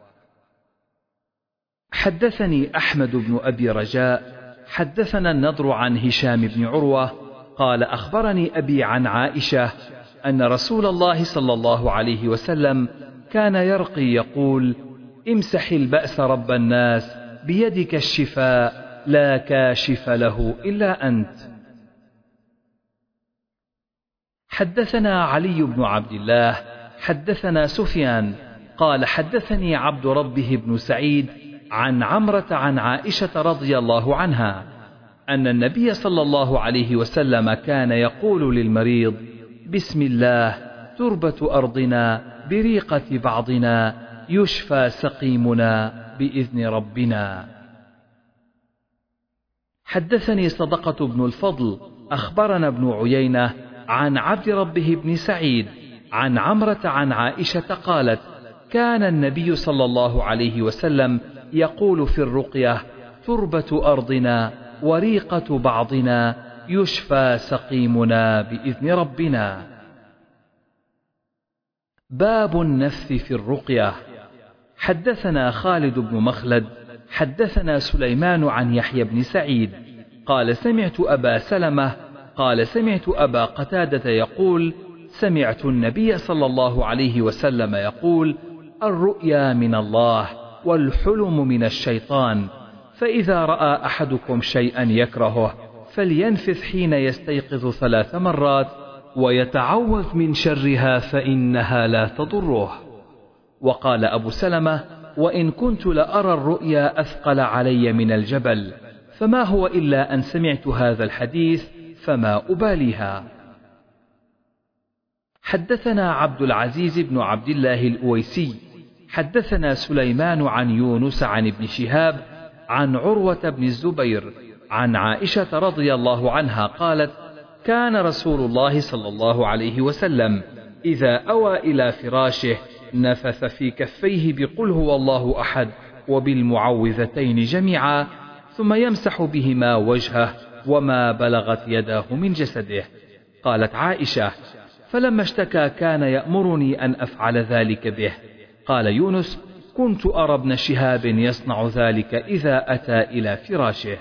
Speaker 1: حدثني أحمد بن أبي رجاء حدثنا النضر عن هشام بن عروة قال: أخبرني أبي عن عائشة أن رسول الله صلى الله عليه وسلم كان يرقي يقول: امسح البأس رب الناس، بيدك الشفاء، لا كاشف له إلا أنت. حدثنا علي بن عبد الله حدثنا سفيان قال: حدثني عبد ربه بن سعيد عن عمرة عن عائشة رضي الله عنها أن النبي صلى الله عليه وسلم كان يقول للمريض: بسم الله، تربة أرضنا بريقة بعضنا يشفى سقيمنا بإذن ربنا. حدثني صدقة بن الفضل أخبرنا ابن عيينة عن عبد ربه بن سعيد عن عمرة عن عائشة قالت: كان النبي صلى الله عليه وسلم يقول في الرقية: تربة أرضنا وريقة بعضنا يشفى سقيمنا بإذن ربنا. باب النفث في الرقية. حدثنا خالد بن مخلد حدثنا سليمان عن يحيى بن سعيد قال: سمعت أبا سلمة قال: سمعت أبا قتادة يقول: سمعت النبي صلى الله عليه وسلم يقول: الرؤيا من الله والحلم من الشيطان، فإذا رأى أحدكم شيئا يكرهه فلينفث حين يستيقظ ثلاث مرات ويتعوذ من شرها فإنها لا تضره. وقال أبو سلمة: وإن كنت لأرى الرؤيا أثقل علي من الجبل، فما هو إلا أن سمعت هذا الحديث فما أباليها. حدثنا عبد العزيز بن عبد الله الأويسي حدثنا سليمان عن يونس عن ابن شهاب عن عروة بن الزبير عن عائشة رضي الله عنها قالت: كان رسول الله صلى الله عليه وسلم إذا أوى إلى فراشه نفث في كفيه بقل هو الله أحد وبالمعوذتين جميعا، ثم يمسح بهما وجهه وما بلغت يداه من جسده. قالت عائشة: فلما اشتكى كان يأمرني أن أفعل ذلك به. قال يونس: كنت أرى ابن شهاب يصنع ذلك إذا أتى إلى فراشه.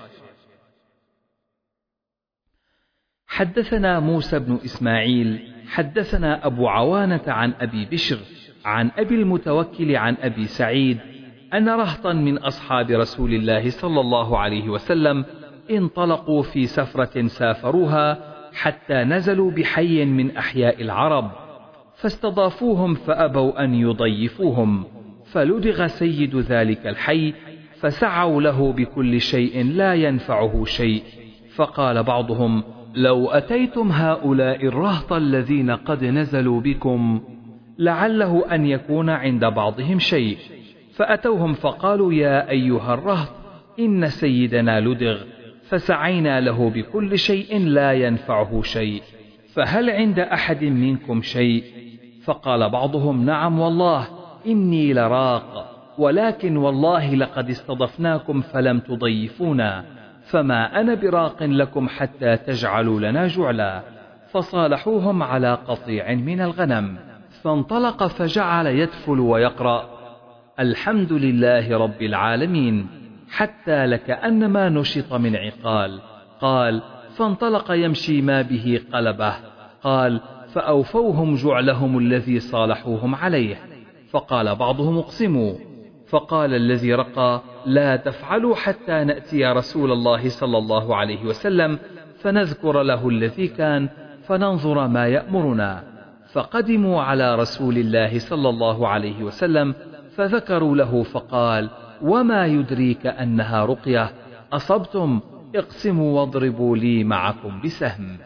Speaker 1: حدثنا موسى بن إسماعيل حدثنا أبو عوانة عن أبي بشر عن أبي المتوكل عن أبي سعيد أن رهطا من أصحاب رسول الله صلى الله عليه وسلم انطلقوا في سفرة سافروها حتى نزلوا بحي من أحياء العرب، فاستضافوهم فأبوا أن يضيفوهم، فلدغ سيد ذلك الحي فسعوا له بكل شيء لا ينفعه شيء. فقال بعضهم: لو أتيتم هؤلاء الرهط الذين قد نزلوا بكم لعله أن يكون عند بعضهم شيء. فأتوهم فقالوا: يا أيها الرهط إن سيدنا لدغ، فسعينا له بكل شيء لا ينفعه شيء، فهل عند أحد منكم شيء؟ فقال بعضهم: نعم والله إني لراق، ولكن والله لقد استضفناكم فلم تضيفونا، فما أنا براق لكم حتى تجعلوا لنا جعلا. فصالحوهم على قطيع من الغنم، فانطلق فجعل يدفل ويقرأ: الحمد لله رب العالمين، حتى لكأنما نشط من عقال. قال: فانطلق يمشي ما به قلبه. قال: فأوفوهم جعلهم الذي صالحوهم عليه. فقال بعضهم: اقسموا. فقال الذي رقى: لا تفعلوا حتى نأتي رسول الله صلى الله عليه وسلم فنذكر له الذي كان فننظر ما يأمرنا. فقدموا على رسول الله صلى الله عليه وسلم فذكروا له، فقال: وما يدريك أنها رقية؟ أصبتم، اقسموا واضربوا لي معكم بسهم.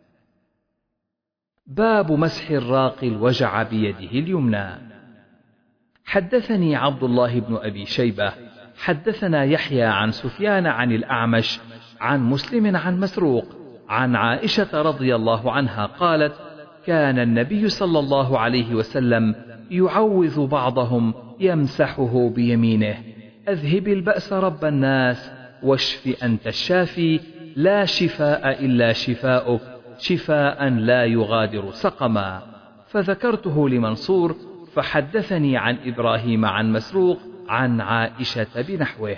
Speaker 1: باب مسح الراقي الوجع بيده اليمنى. حدثني عبد الله بن أبي شيبة حدثنا يحيى عن سفيان عن الأعمش عن مسلم عن مسروق عن عائشة رضي الله عنها قالت: كان النبي صلى الله عليه وسلم يعوذ بعضهم يمسحه بيمينه: أذهب البأس رب الناس واشف أنت الشافي، لا شفاء إلا شفاؤك، شفاء لا يغادر سقما. فذكرته لمنصور فحدثني عن إبراهيم عن مسروق عن عائشة بنحوه.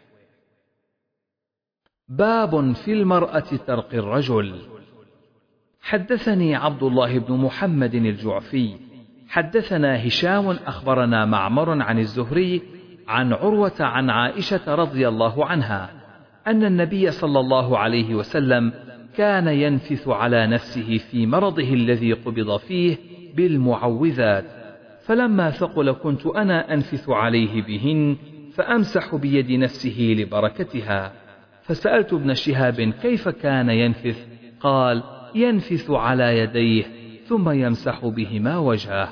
Speaker 1: باب في المرأة ترقي الرجل. حدثني عبد الله بن محمد الجعفي حدثنا هشام أخبرنا معمر عن الزهري عن عروة عن عائشة رضي الله عنها أن النبي صلى الله عليه وسلم كان ينفث على نفسه في مرضه الذي قبض فيه بالمعوذات، فلما ثقل كنت أنا أنفث عليه بهن فأمسح بيد نفسه لبركتها. فسألت ابن شهاب كيف كان ينفث؟ قال: ينفث على يديه ثم يمسح بهما وجهه.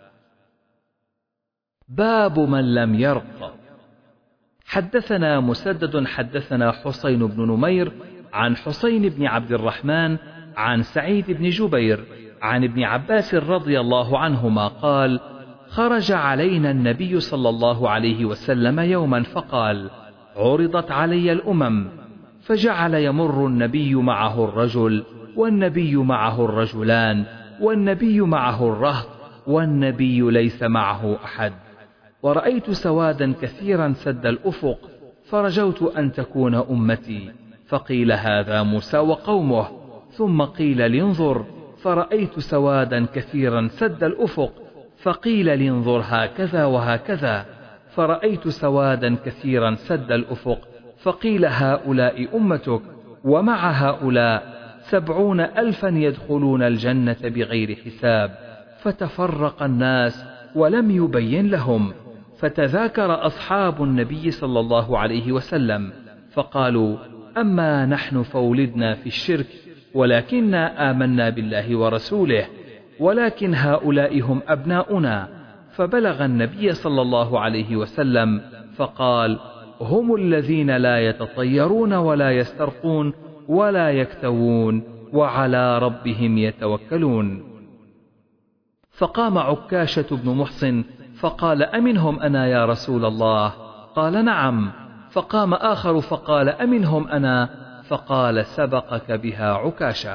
Speaker 1: باب من لم يرق. حدثنا مسدد حدثنا حسين بن نمير عن حسين بن عبد الرحمن عن سعيد بن جبير عن ابن عباس رضي الله عنهما قال: خرج علينا النبي صلى الله عليه وسلم يوما فقال: عرضت علي الأمم، فجعل يمر النبي معه الرجل، والنبي معه الرجلان، والنبي معه الرهط، والنبي ليس معه أحد، ورأيت سوادا كثيرا سد الأفق، فرجوت أن تكون أمتي، فقيل هذا موسى وقومه، ثم قيل لانظر، فرأيت سوادا كثيرا سد الأفق، فقيل لانظر هكذا وهكذا، فرأيت سوادا كثيرا سد الأفق، فقيل هؤلاء أمتك، ومع هؤلاء سبعون ألفا يدخلون الجنة بغير حساب. فتفرق الناس ولم يبين لهم، فتذاكر أصحاب النبي صلى الله عليه وسلم فقالوا: أما نحن فولدنا في الشرك، ولكننا آمنا بالله ورسوله، ولكن هؤلاء هم أبناؤنا. فبلغ النبي صلى الله عليه وسلم فقال: هم الذين لا يتطيرون ولا يسترقون ولا يكتوون وعلى ربهم يتوكلون. فقام عكاشة بن محصن فقال: أمنهم أنا يا رسول الله؟ قال: نعم. فقام آخر فقال: أمنهم أنا؟ فقال: سبقك بها عكاشة.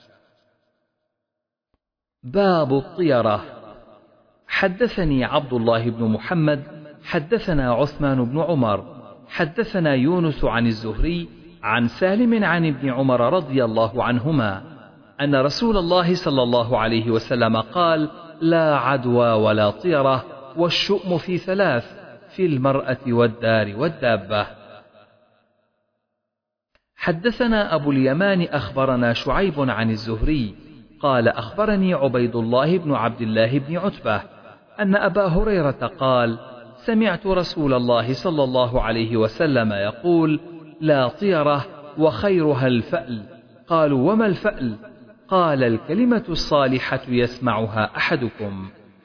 Speaker 1: باب الطيرة. حدثني عبد الله بن محمد حدثنا عثمان بن عمر حدثنا يونس عن الزهري عن سالم عن ابن عمر رضي الله عنهما أن رسول الله صلى الله عليه وسلم قال: لا عدوى ولا طيرة، والشؤم في ثلاث: في المرأة والدار والدابة. حدثنا أبو اليمان أخبرنا شعيب عن الزهري قال: أخبرني عبيد الله بن عبد الله بن عتبة أن أبا هريرة قال: سمعت رسول الله صلى الله عليه وسلم يقول: لا طيرة وخيرها الفأل. قالوا: وما الفأل؟ قال: الكلمة الصالحة يسمعها أحدكم.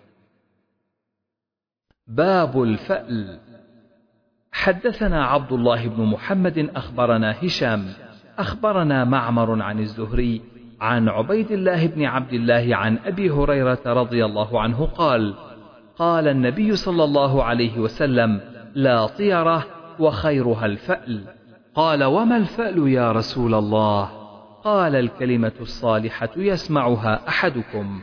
Speaker 1: باب الفأل. حدثنا عبد الله بن محمد أخبرنا هشام أخبرنا معمر عن الزهري عن عبيد الله بن عبد الله عن أبي هريرة رضي الله عنه قال: قال النبي صلى الله عليه وسلم: لا طيرة وخيرها الفأل. قال: وما الفأل يا رسول الله؟ قال: الكلمة الصالحة يسمعها أحدكم.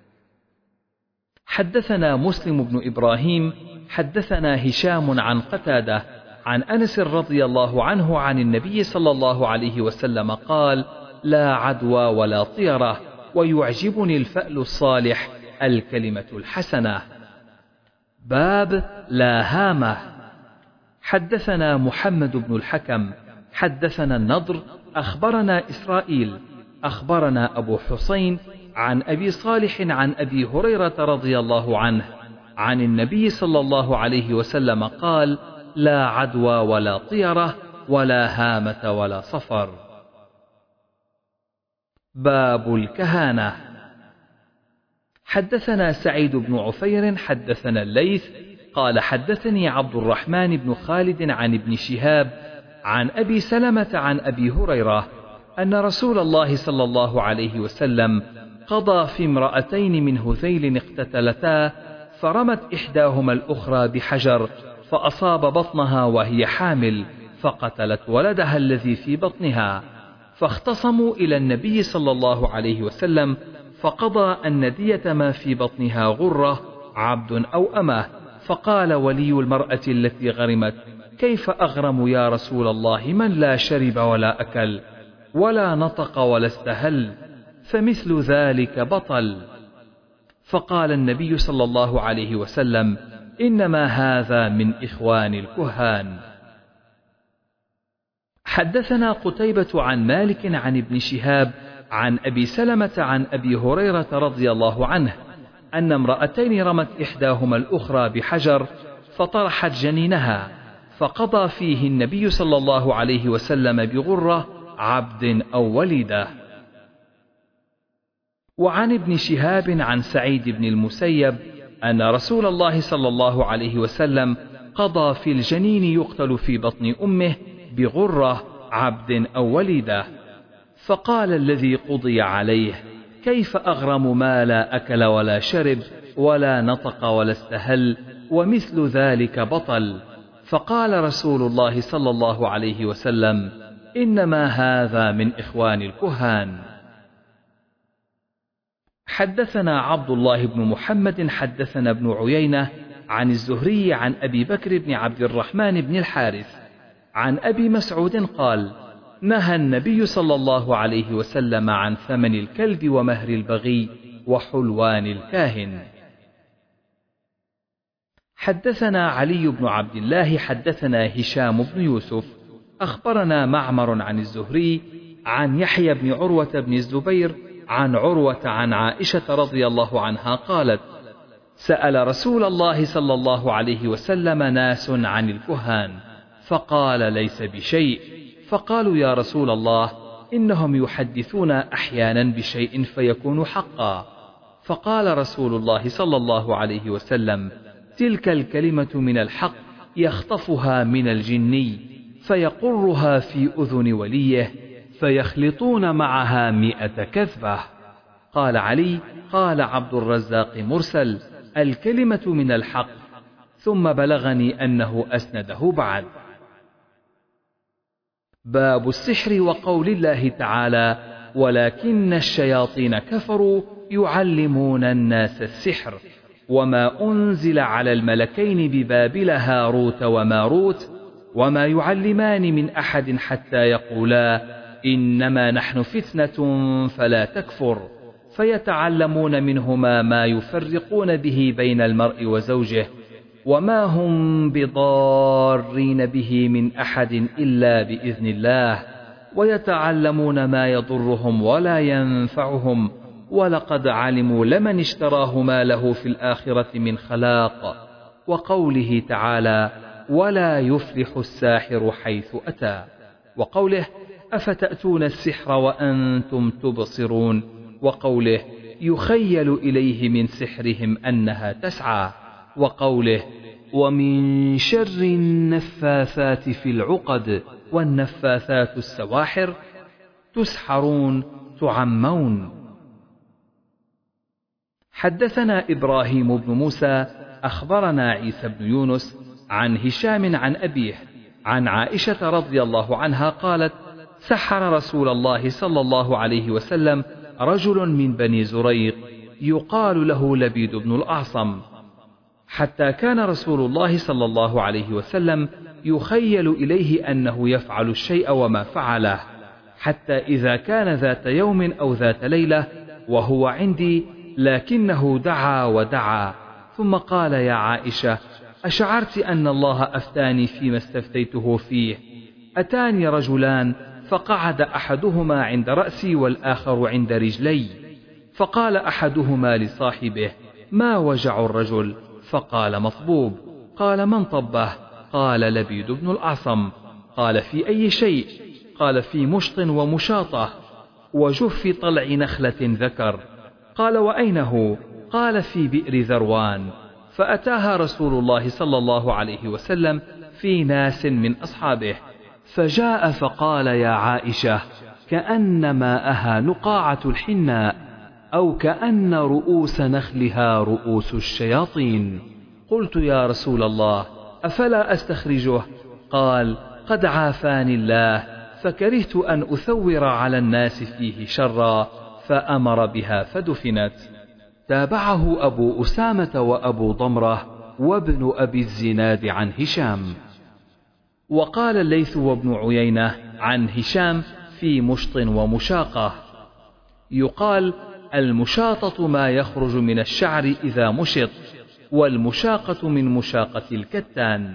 Speaker 1: حدثنا مسلم بن إبراهيم حدثنا هشام عن قتادة عن أنس رضي الله عنه عن النبي صلى الله عليه وسلم قال: لا عدوى ولا طيرة، ويعجبني الفأل الصالح الكلمة الحسنة. باب لا هامة. حدثنا محمد بن الحكم حدثنا النضر أخبرنا إسرائيل أخبرنا أبو حسين عن أبي صالح عن أبي هريرة رضي الله عنه عن النبي صلى الله عليه وسلم قال: لا عدوى ولا طيرة ولا هامة ولا صفر. باب الكهانة. حدثنا سعيد بن عفير حدثنا الليث قال: حدثني عبد الرحمن بن خالد عن ابن شهاب عن أبي سلمة عن أبي هريرة أن رسول الله صلى الله عليه وسلم قضى في امرأتين من هذيل اقتتلتا، فرمت إحداهما الأخرى بحجر فأصاب بطنها وهي حامل، فقتلت ولدها الذي في بطنها، فاختصموا إلى النبي صلى الله عليه وسلم، فقضى أن دية ما في بطنها غرة عبد أو أمه. فقال ولي المرأة التي غرمت: كيف أغرم يا رسول الله من لا شرب ولا أكل ولا نطق ولا استهل؟ فمثل ذلك بطل. فقال النبي صلى الله عليه وسلم: إنما هذا من إخوان الكهان. حدثنا قتيبة عن مالك عن ابن شهاب عن أبي سلمة عن أبي هريرة رضي الله عنه أن امرأتين رمت إحداهما الأخرى بحجر فطرحت جنينها، فقضى فيه النبي صلى الله عليه وسلم بغرة عبد أو وليدة. وعن ابن شهاب عن سعيد بن المسيب أن رسول الله صلى الله عليه وسلم قضى في الجنين يقتل في بطن أمه بغرة عبد أو وليدة، فقال الذي قضي عليه: كيف أغرم ما لا أكل ولا شرب ولا نطق ولا استهل ومثل ذلك بطل؟ فقال رسول الله صلى الله عليه وسلم: إنما هذا من إخوان الكهان. حدثنا عبد الله بن محمد حدثنا ابن عيينة عن الزهري عن أبي بكر بن عبد الرحمن بن الحارث عن أبي مسعود قال: نهى النبي صلى الله عليه وسلم عن ثمن الكلب ومهر البغي وحلوان الكاهن. حدثنا علي بن عبد الله حدثنا هشام بن يوسف أخبرنا معمر عن الزهري عن يحيى بن عروة بن الزبير عن عروة عن عائشة رضي الله عنها قالت: سأل رسول الله صلى الله عليه وسلم ناس عن الكهان فقال: ليس بشيء. فقالوا: يا رسول الله، إنهم يحدثون أحيانا بشيء فيكون حقا. فقال رسول الله صلى الله عليه وسلم: تلك الكلمة من الحق يخطفها من الجني فيقرها في أذن وليه فيخلطون معها مئة كذبة. قال علي: قال عبد الرزاق مرسل: الكلمة من الحق. ثم بلغني أنه أسنده بعد. باب السحر وقول الله تعالى: ولكن الشياطين كفروا يعلمون الناس السحر وما أنزل على الملكين ببابل هاروت وماروت وما يعلمان من أحد حتى يقولا إنما نحن فتنة فلا تكفر، فيتعلمون منهما ما يفرقون به بين المرء وزوجه وما هم بضارين به من أحد إلا بإذن الله، ويتعلمون ما يضرهم ولا ينفعهم، ولقد علموا لمن اشتراه ما له في الآخرة من خلاق. وقوله تعالى: ولا يفلح الساحر حيث أتى. وقوله: أفتأتون السحر وأنتم تبصرون. وقوله: يخيل إليه من سحرهم أنها تسعى. وقوله: ومن شر النفاثات في العقد والنفاثات السواحر تسحرون تعمون. حدثنا إبراهيم بن موسى أخبرنا عيسى بن يونس عن هشام عن أبيه عن عائشة رضي الله عنها قالت: سحر رسول الله صلى الله عليه وسلم رجل من بني زريق يقال له لبيد بن الأعصم، حتى كان رسول الله صلى الله عليه وسلم يخيل إليه أنه يفعل الشيء وما فعله، حتى إذا كان ذات يوم أو ذات ليلة وهو عندي لكنه دعا ودعا ثم قال: يا عائشة، أشعرت أن الله أفتاني فيما استفتيته فيه؟ أتاني رجلان فقعد أحدهما عند رأسي والآخر عند رجلي، فقال أحدهما لصاحبه: ما وجع الرجل؟ فقال: مطبوب. قال: من طبه؟ قال: لبيد بن الأعصم. قال: في أي شيء؟ قال: في مشط ومشاطة وجف طلع نخلة ذكر. قال: وأين هو؟ قال: في بئر ذروان. فأتاها رسول الله صلى الله عليه وسلم في ناس من أصحابه، فجاء فقال: يا عائشة، كأن ماءها نقاعة الحناء، أو كأن رؤوس نخلها رؤوس الشياطين. قلت: يا رسول الله، أفلا أستخرجه؟ قال: قد عافاني الله، فكرهت أن أثور على الناس فيه شرا، فأمر بها فدفنت. تابعه أبو أسامة وأبو ضمرة وابن أبي الزناد عن هشام. وقال الليث وابن عيينة عن هشام: في مشط ومشاقة. يقال: المشاطة ما يخرج من الشعر إذا مشط، والمشاقة من مشاقة الكتان.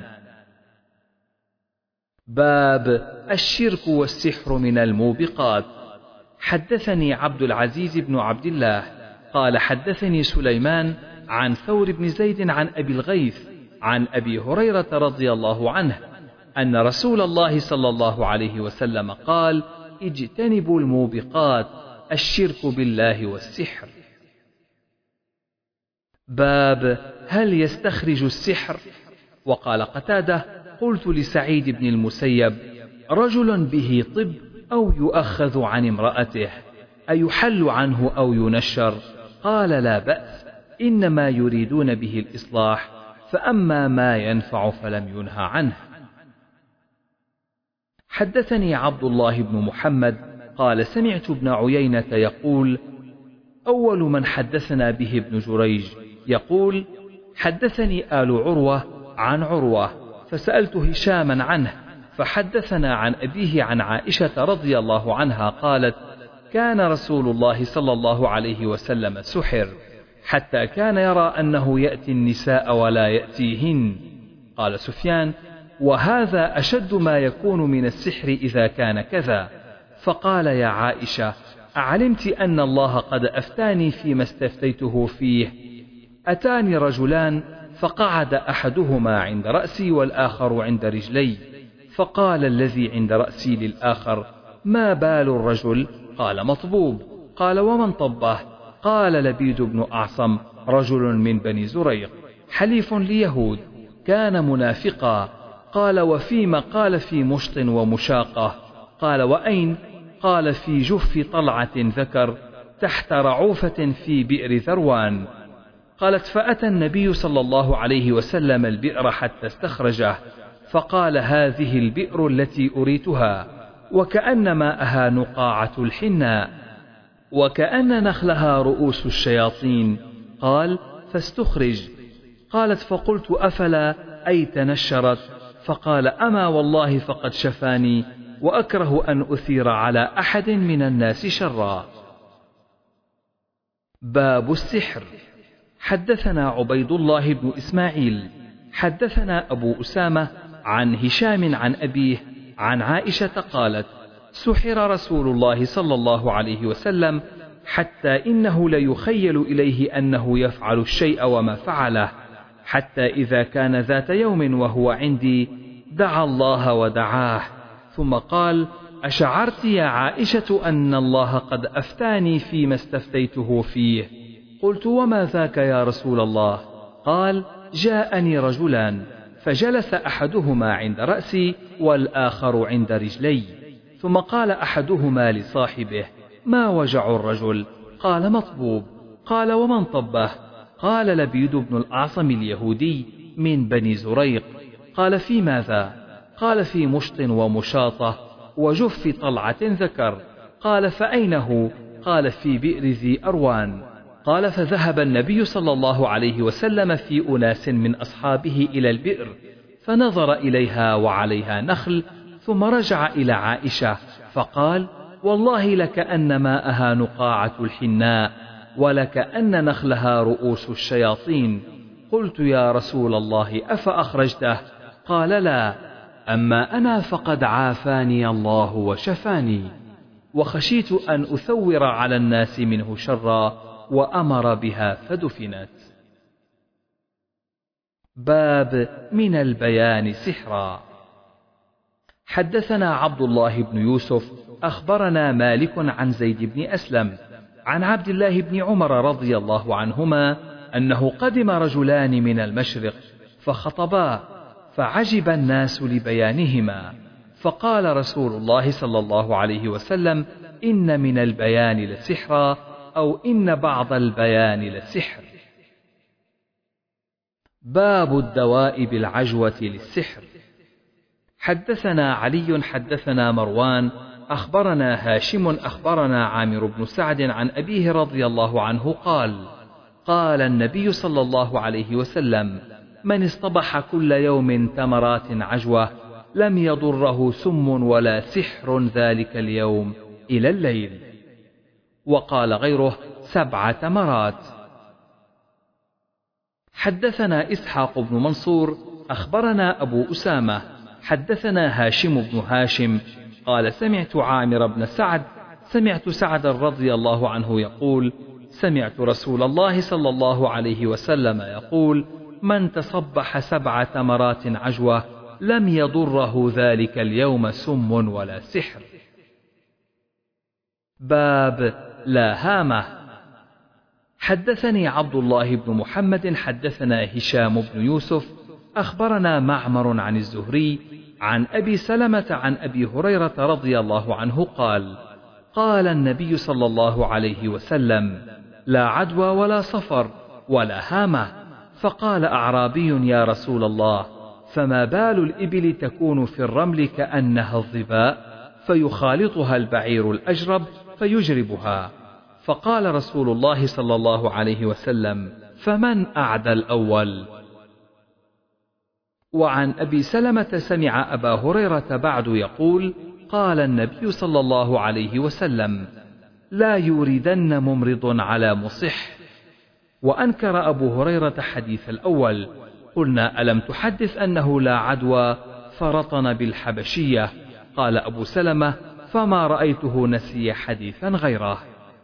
Speaker 1: باب الشرك والسحر من الموبقات. حدثني عبد العزيز بن عبد الله قال: حدثني سليمان عن ثور بن زيد عن أبي الغيث عن أبي هريرة رضي الله عنه أن رسول الله صلى الله عليه وسلم قال: اجتنبوا الموبقات، الشرك بالله والسحر. باب هل يستخرج السحر؟ وقال قتادة: قلت لسعيد بن المسيب: رجل به طب أو يؤخذ عن امرأته أيحل عنه أو ينشر؟ قال: لا بأس، إنما يريدون به الإصلاح، فأما ما ينفع فلم ينهى عنه. حدثني عبد الله بن محمد قال: سمعت ابن عيينة يقول: أول من حدثنا به ابن جريج يقول: حدثني آل عروة عن عروة، فسألت هشاما عنه فحدثنا عن أبيه عن عائشة رضي الله عنها قالت: كان رسول الله صلى الله عليه وسلم سحر، حتى كان يرى أنه يأتي النساء ولا يأتيهن. قال سفيان: وهذا أشد ما يكون من السحر إذا كان كذا. فقال: يا عائشة، أعلمت أن الله قد أفتاني فيما استفتيته فيه؟ أتاني رجلان فقعد أحدهما عند رأسي والآخر عند رجلي، فقال الذي عند رأسي للآخر: ما بال الرجل؟ قال: مطبوب. قال: ومن طبه؟ قال: لبيد بن أعصم، رجل من بني زريق، حليف ليهود، كان منافقا. قال: وفيما؟ قال: في مشط ومشاقة. قال: وأين؟ قال: في جف طلعة ذكر تحت رعوفة في بئر ذروان. قالت: فأتى النبي صلى الله عليه وسلم البئر حتى استخرجه، فقال: هذه البئر التي أريتها، وكأن ماءها نقاعة الحناء، وكأن نخلها رؤوس الشياطين. قال: فاستخرج. قالت: فقلت: أفلا أي تنشرت؟ فقال: أما والله فقد شفاني، وأكره أن أثير على أحد من الناس شرا. باب السحر. حدثنا عبيد الله بن إسماعيل حدثنا أبو أسامة عن هشام عن أبيه عن عائشة قالت: سحر رسول الله صلى الله عليه وسلم، حتى إنه ليخيل إليه أنه يفعل الشيء وما فعله، حتى إذا كان ذات يوم وهو عندي دعا الله ودعاه، ثم قال: أشعرت يا عائشة أن الله قد أفتاني فيما استفتيته فيه؟ قلت: وما ذاك يا رسول الله؟ قال: جاءني رجلان، فجلس أحدهما عند رأسي والآخر عند رجلي، ثم قال أحدهما لصاحبه: ما وجع الرجل؟ قال: مطبوب. قال: ومن طبه؟ قال: لبيد بن الأعصم اليهودي من بني زريق. قال: في ماذا؟ قال: في مشط ومشاطة وجف طلعة ذكر. قال: فأين هو؟ قال: في بئر ذي أروان. قال: فذهب النبي صلى الله عليه وسلم في أناس من أصحابه إلى البئر، فنظر إليها وعليها نخل، ثم رجع إلى عائشة فقال: والله لكأن ماءها نقاعة الحناء، ولكأن نخلها رؤوس الشياطين. قلت: يا رسول الله، أفأخرجته؟ قال: لا، أما أنا فقد عافاني الله وشفاني، وخشيت أن أثور على الناس منه شرا، وأمر بها فدفنت. باب من البيان سحرا. حدثنا عبد الله بن يوسف أخبرنا مالك عن زيد بن أسلم عن عبد الله بن عمر رضي الله عنهما أنه قدم رجلان من المشرق فخطبا، فعجب الناس لبيانهما، فقال رسول الله صلى الله عليه وسلم: إن من البيان لسحرا، أو إن بعض البيان لسحر. باب الدواء بالعجوة للسحر. حدثنا علي حدثنا مروان أخبرنا هاشم أخبرنا عامر بن سعد عن أبيه رضي الله عنه قال: قال النبي صلى الله عليه وسلم: من اصطبح كل يوم تمرات عجوة لم يضره سم ولا سحر ذلك اليوم إلى الليل. وقال غيره: سبع تمرات. حدثنا إسحاق بن منصور أخبرنا أبو أسامة حدثنا هاشم بن هاشم قال: سمعت عامر بن سعد سمعت سعد رضي الله عنه يقول: سمعت رسول الله صلى الله عليه وسلم يقول: من تصبح سبع تمرات عجوة لم يضره ذلك اليوم سم ولا سحر. باب لا هامة. حدثني عبد الله بن محمد حدثنا هشام بن يوسف أخبرنا معمر عن الزهري عن أبي سلمة عن أبي هريرة رضي الله عنه قال: قال النبي صلى الله عليه وسلم: لا عدوى ولا صفر ولا هامة. فقال أعرابي: يا رسول الله، فما بال الإبل تكون في الرمل كأنها الظباء فيخالطها البعير الأجرب فيجربها؟ فقال رسول الله صلى الله عليه وسلم: فمن أعدى الأول؟ وعن أبي سلمة سمع أبا هريرة بعد يقول: قال النبي صلى الله عليه وسلم: لا يوردن ممرض على مصح. وأنكر أبو هريرة حديث الأول. قلنا: ألم تحدث أنه لا عدوى فرطن بالحبشية؟ قال أبو سلمة: فما رأيته نسي حديثا غيره.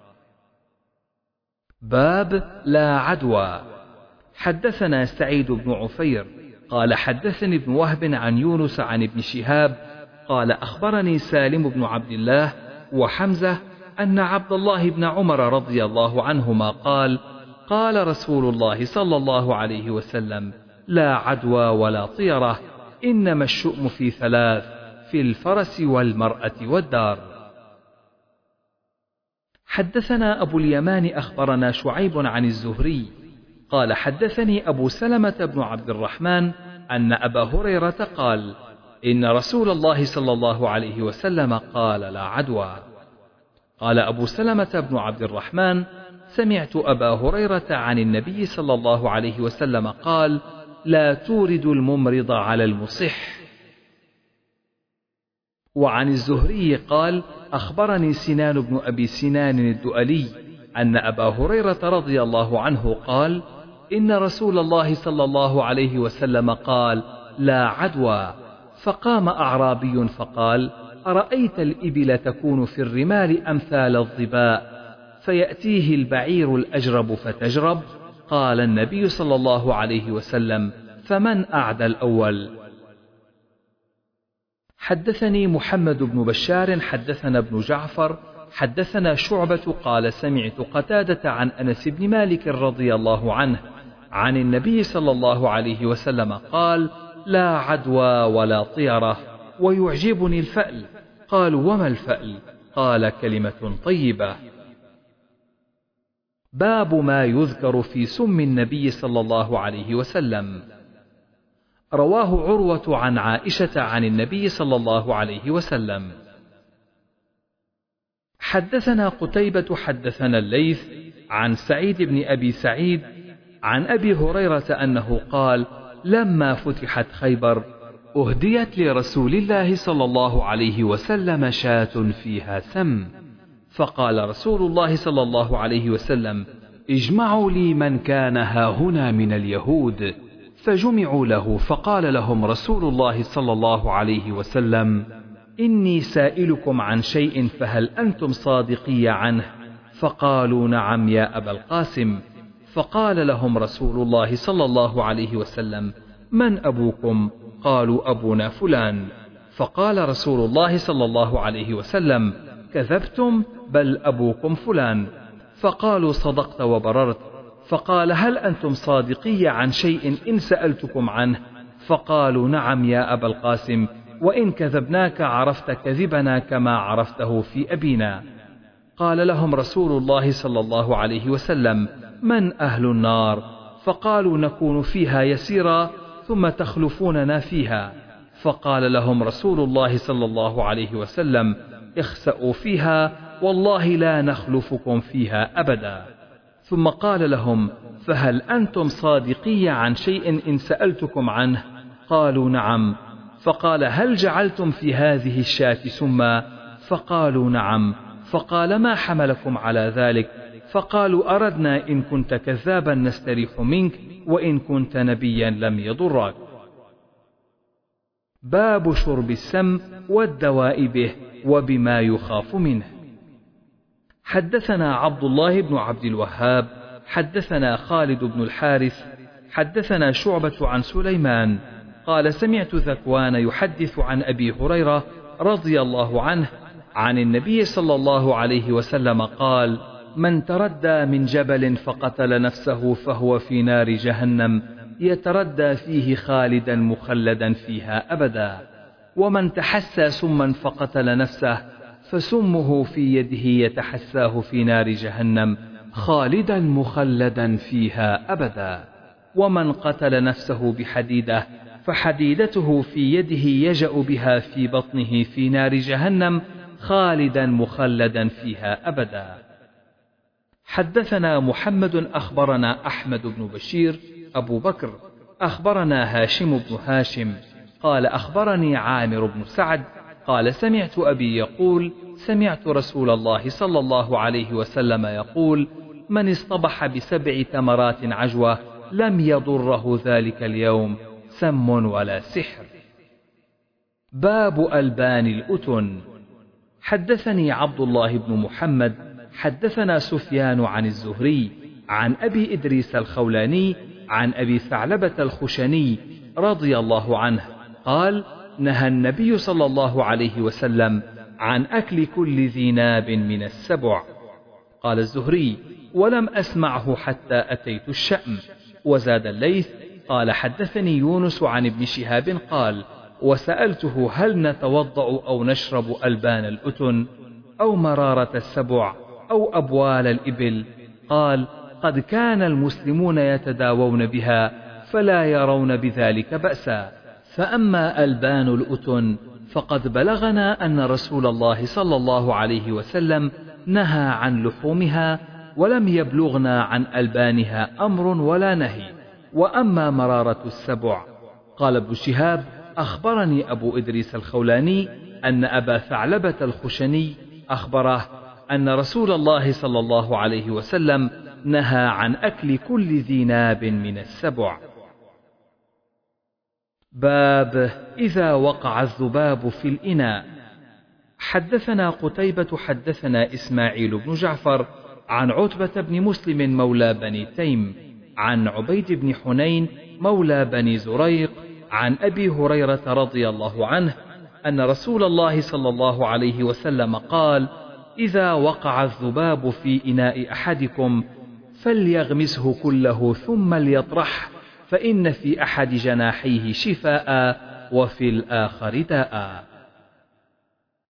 Speaker 1: باب لا عدوى. حدثنا سعيد بن عفير قال حدثني ابن وهب عن يونس عن ابن شهاب قال أخبرني سالم بن عبد الله وحمزة أن عبد الله بن عمر رضي الله عنهما قال: قال رسول الله صلى الله عليه وسلم: لا عدوى ولا طيرة، إنما الشؤم في ثلاث: في الفرس والمرأة والدار. حدثنا أبو اليمان أخبرنا شعيب عن الزهري قال حدثني أبو سلمة بن عبد الرحمن أن أبا هريرة قال: إن رسول الله صلى الله عليه وسلم قال: لا عدوى. قال أبو سلمة بن عبد الرحمن: سمعت أبا هريرة عن النبي صلى الله عليه وسلم قال: لا تورد الممرض على المصح. وعن الزهري قال: أخبرني سنان بن أبي سنان الدؤلي أن أبا هريرة رضي الله عنه قال: إن رسول الله صلى الله عليه وسلم قال: لا عدوى. فقام أعرابي فقال: أرأيت الإبل تكون في الرمال أمثال الظباء فيأتيه البعير الأجرب فتجرب؟ قال النبي صلى الله عليه وسلم: فمن أعدى الأول؟ حدثني محمد بن بشار حدثنا ابن جعفر حدثنا شعبة قال: سمعت قتادة عن أنس بن مالك رضي الله عنه عن النبي صلى الله عليه وسلم قال: لا عدوى ولا طيرة، ويعجبني الفأل. قالوا: وما الفأل؟ قال: كلمة طيبة. باب ما يذكر في سم النبي صلى الله عليه وسلم. رواه عروة عن عائشة عن النبي صلى الله عليه وسلم. حدثنا قتيبة حدثنا الليث عن سعيد بن أبي سعيد عن أبي هريرة أنه قال: لما فتحت خيبر أهديت لرسول الله صلى الله عليه وسلم شاة فيها سم، فقال رسول الله صلى الله عليه وسلم: اجمعوا لي من كان هاهنا من اليهود. فجمعوا له، فقال لهم رسول الله صلى الله عليه وسلم: إني سائلكم عن شيء فهل أنتم صادقي عنه؟ فقالوا: نعم يا أبا القاسم. فقال لهم رسول الله صلى الله عليه وسلم: من أبوكم؟ قالوا: أبونا فلان. فقال رسول الله صلى الله عليه وسلم: كذبتم، بل أبوكم فلان. فقالوا: صدقت وبررت. فقال: هل أنتم صادقي عن شيء إن سألتكم عنه؟ فقالوا: نعم يا أبا القاسم، وإن كذبناك عرفت كذبنا كما عرفته في أبينا. قال لهم رسول الله صلى الله عليه وسلم: من أهل النار؟ فقالوا: نكون فيها يسيرا ثم تخلفوننا فيها. فقال لهم رسول الله صلى الله عليه وسلم: اخسأوا فيها، والله لا نخلفكم فيها أبدا. ثم قال لهم: فهل أنتم صادقي عن شيء إن سألتكم عنه؟ قالوا: نعم. فقال: هل جعلتم في هذه الشاة سما؟ فقالوا: نعم. فقال: ما حملكم على ذلك؟ فقالوا: أردنا إن كنت كذابا نستريح منك، وإن كنت نبيا لم يضرك. باب شرب السم والدواء به وبما يخاف منه. حدثنا عبد الله بن عبد الوهاب حدثنا خالد بن الحارث حدثنا شعبة عن سليمان قال: سمعت ذكوان يحدث عن أبي هريرة رضي الله عنه عن النبي صلى الله عليه وسلم قال: من تردى من جبل فقتل نفسه فهو في نار جهنم يتردى فيه خالدا مخلدا فيها أبدا. ومن تحسى سما فقتل نفسه فسمه في يده يتحساه في نار جهنم خالدا مخلدا فيها أبدا. ومن قتل نفسه بحديدة فحديدته في يده يجأ بها في بطنه في نار جهنم خالدا مخلدا فيها أبدا. حدثنا محمد أخبرنا أحمد بن بشير أبو بكر أخبرنا هاشم بن هاشم قال أخبرني عامر بن سعد قال سمعت أبي يقول سمعت رسول الله صلى الله عليه وسلم يقول من اصطبح بسبع تمرات عجوة لم يضره ذلك اليوم سم ولا سحر. باب ألبان الأتن. حدثني عبد الله بن محمد حدثنا سفيان عن الزهري عن أبي إدريس الخولاني عن أبي ثعلبة الخشني رضي الله عنه قال نهى النبي صلى الله عليه وسلم عن أكل كل ذي ناب من السبع. قال الزهري ولم أسمعه حتى أتيت الشأم. وزاد الليث قال حدثني يونس عن ابن شهاب قال وسألته هل نتوضأ أو نشرب ألبان الأتن أو مرارة السبع أو أبوال الإبل؟ قال قد كان المسلمون يتداوون بها فلا يرون بذلك بأسا. فأما ألبان الأتن فقد بلغنا أن رسول الله صلى الله عليه وسلم نهى عن لحومها ولم يبلغنا عن ألبانها أمر ولا نهي. وأما مرارة السبع قال ابن شهاب أخبرني أبو إدريس الخولاني أن أبا ثعلبة الخشني أخبره أن رسول الله صلى الله عليه وسلم نهى عن أكل كل ذي ناب من السبع. باب إذا وقع الذباب في الإناء. حدثنا قتيبة حدثنا إسماعيل بن جعفر عن عتبة بن مسلم مولى بني تيم عن عبيد بن حنين مولى بني زريق عن أبي هريرة رضي الله عنه أن رسول الله صلى الله عليه وسلم قال إذا وقع الذباب في إناء أحدكم فليغمسه كله ثم ليطرح فإن في أحد جناحيه شفاء وفي الآخر داء.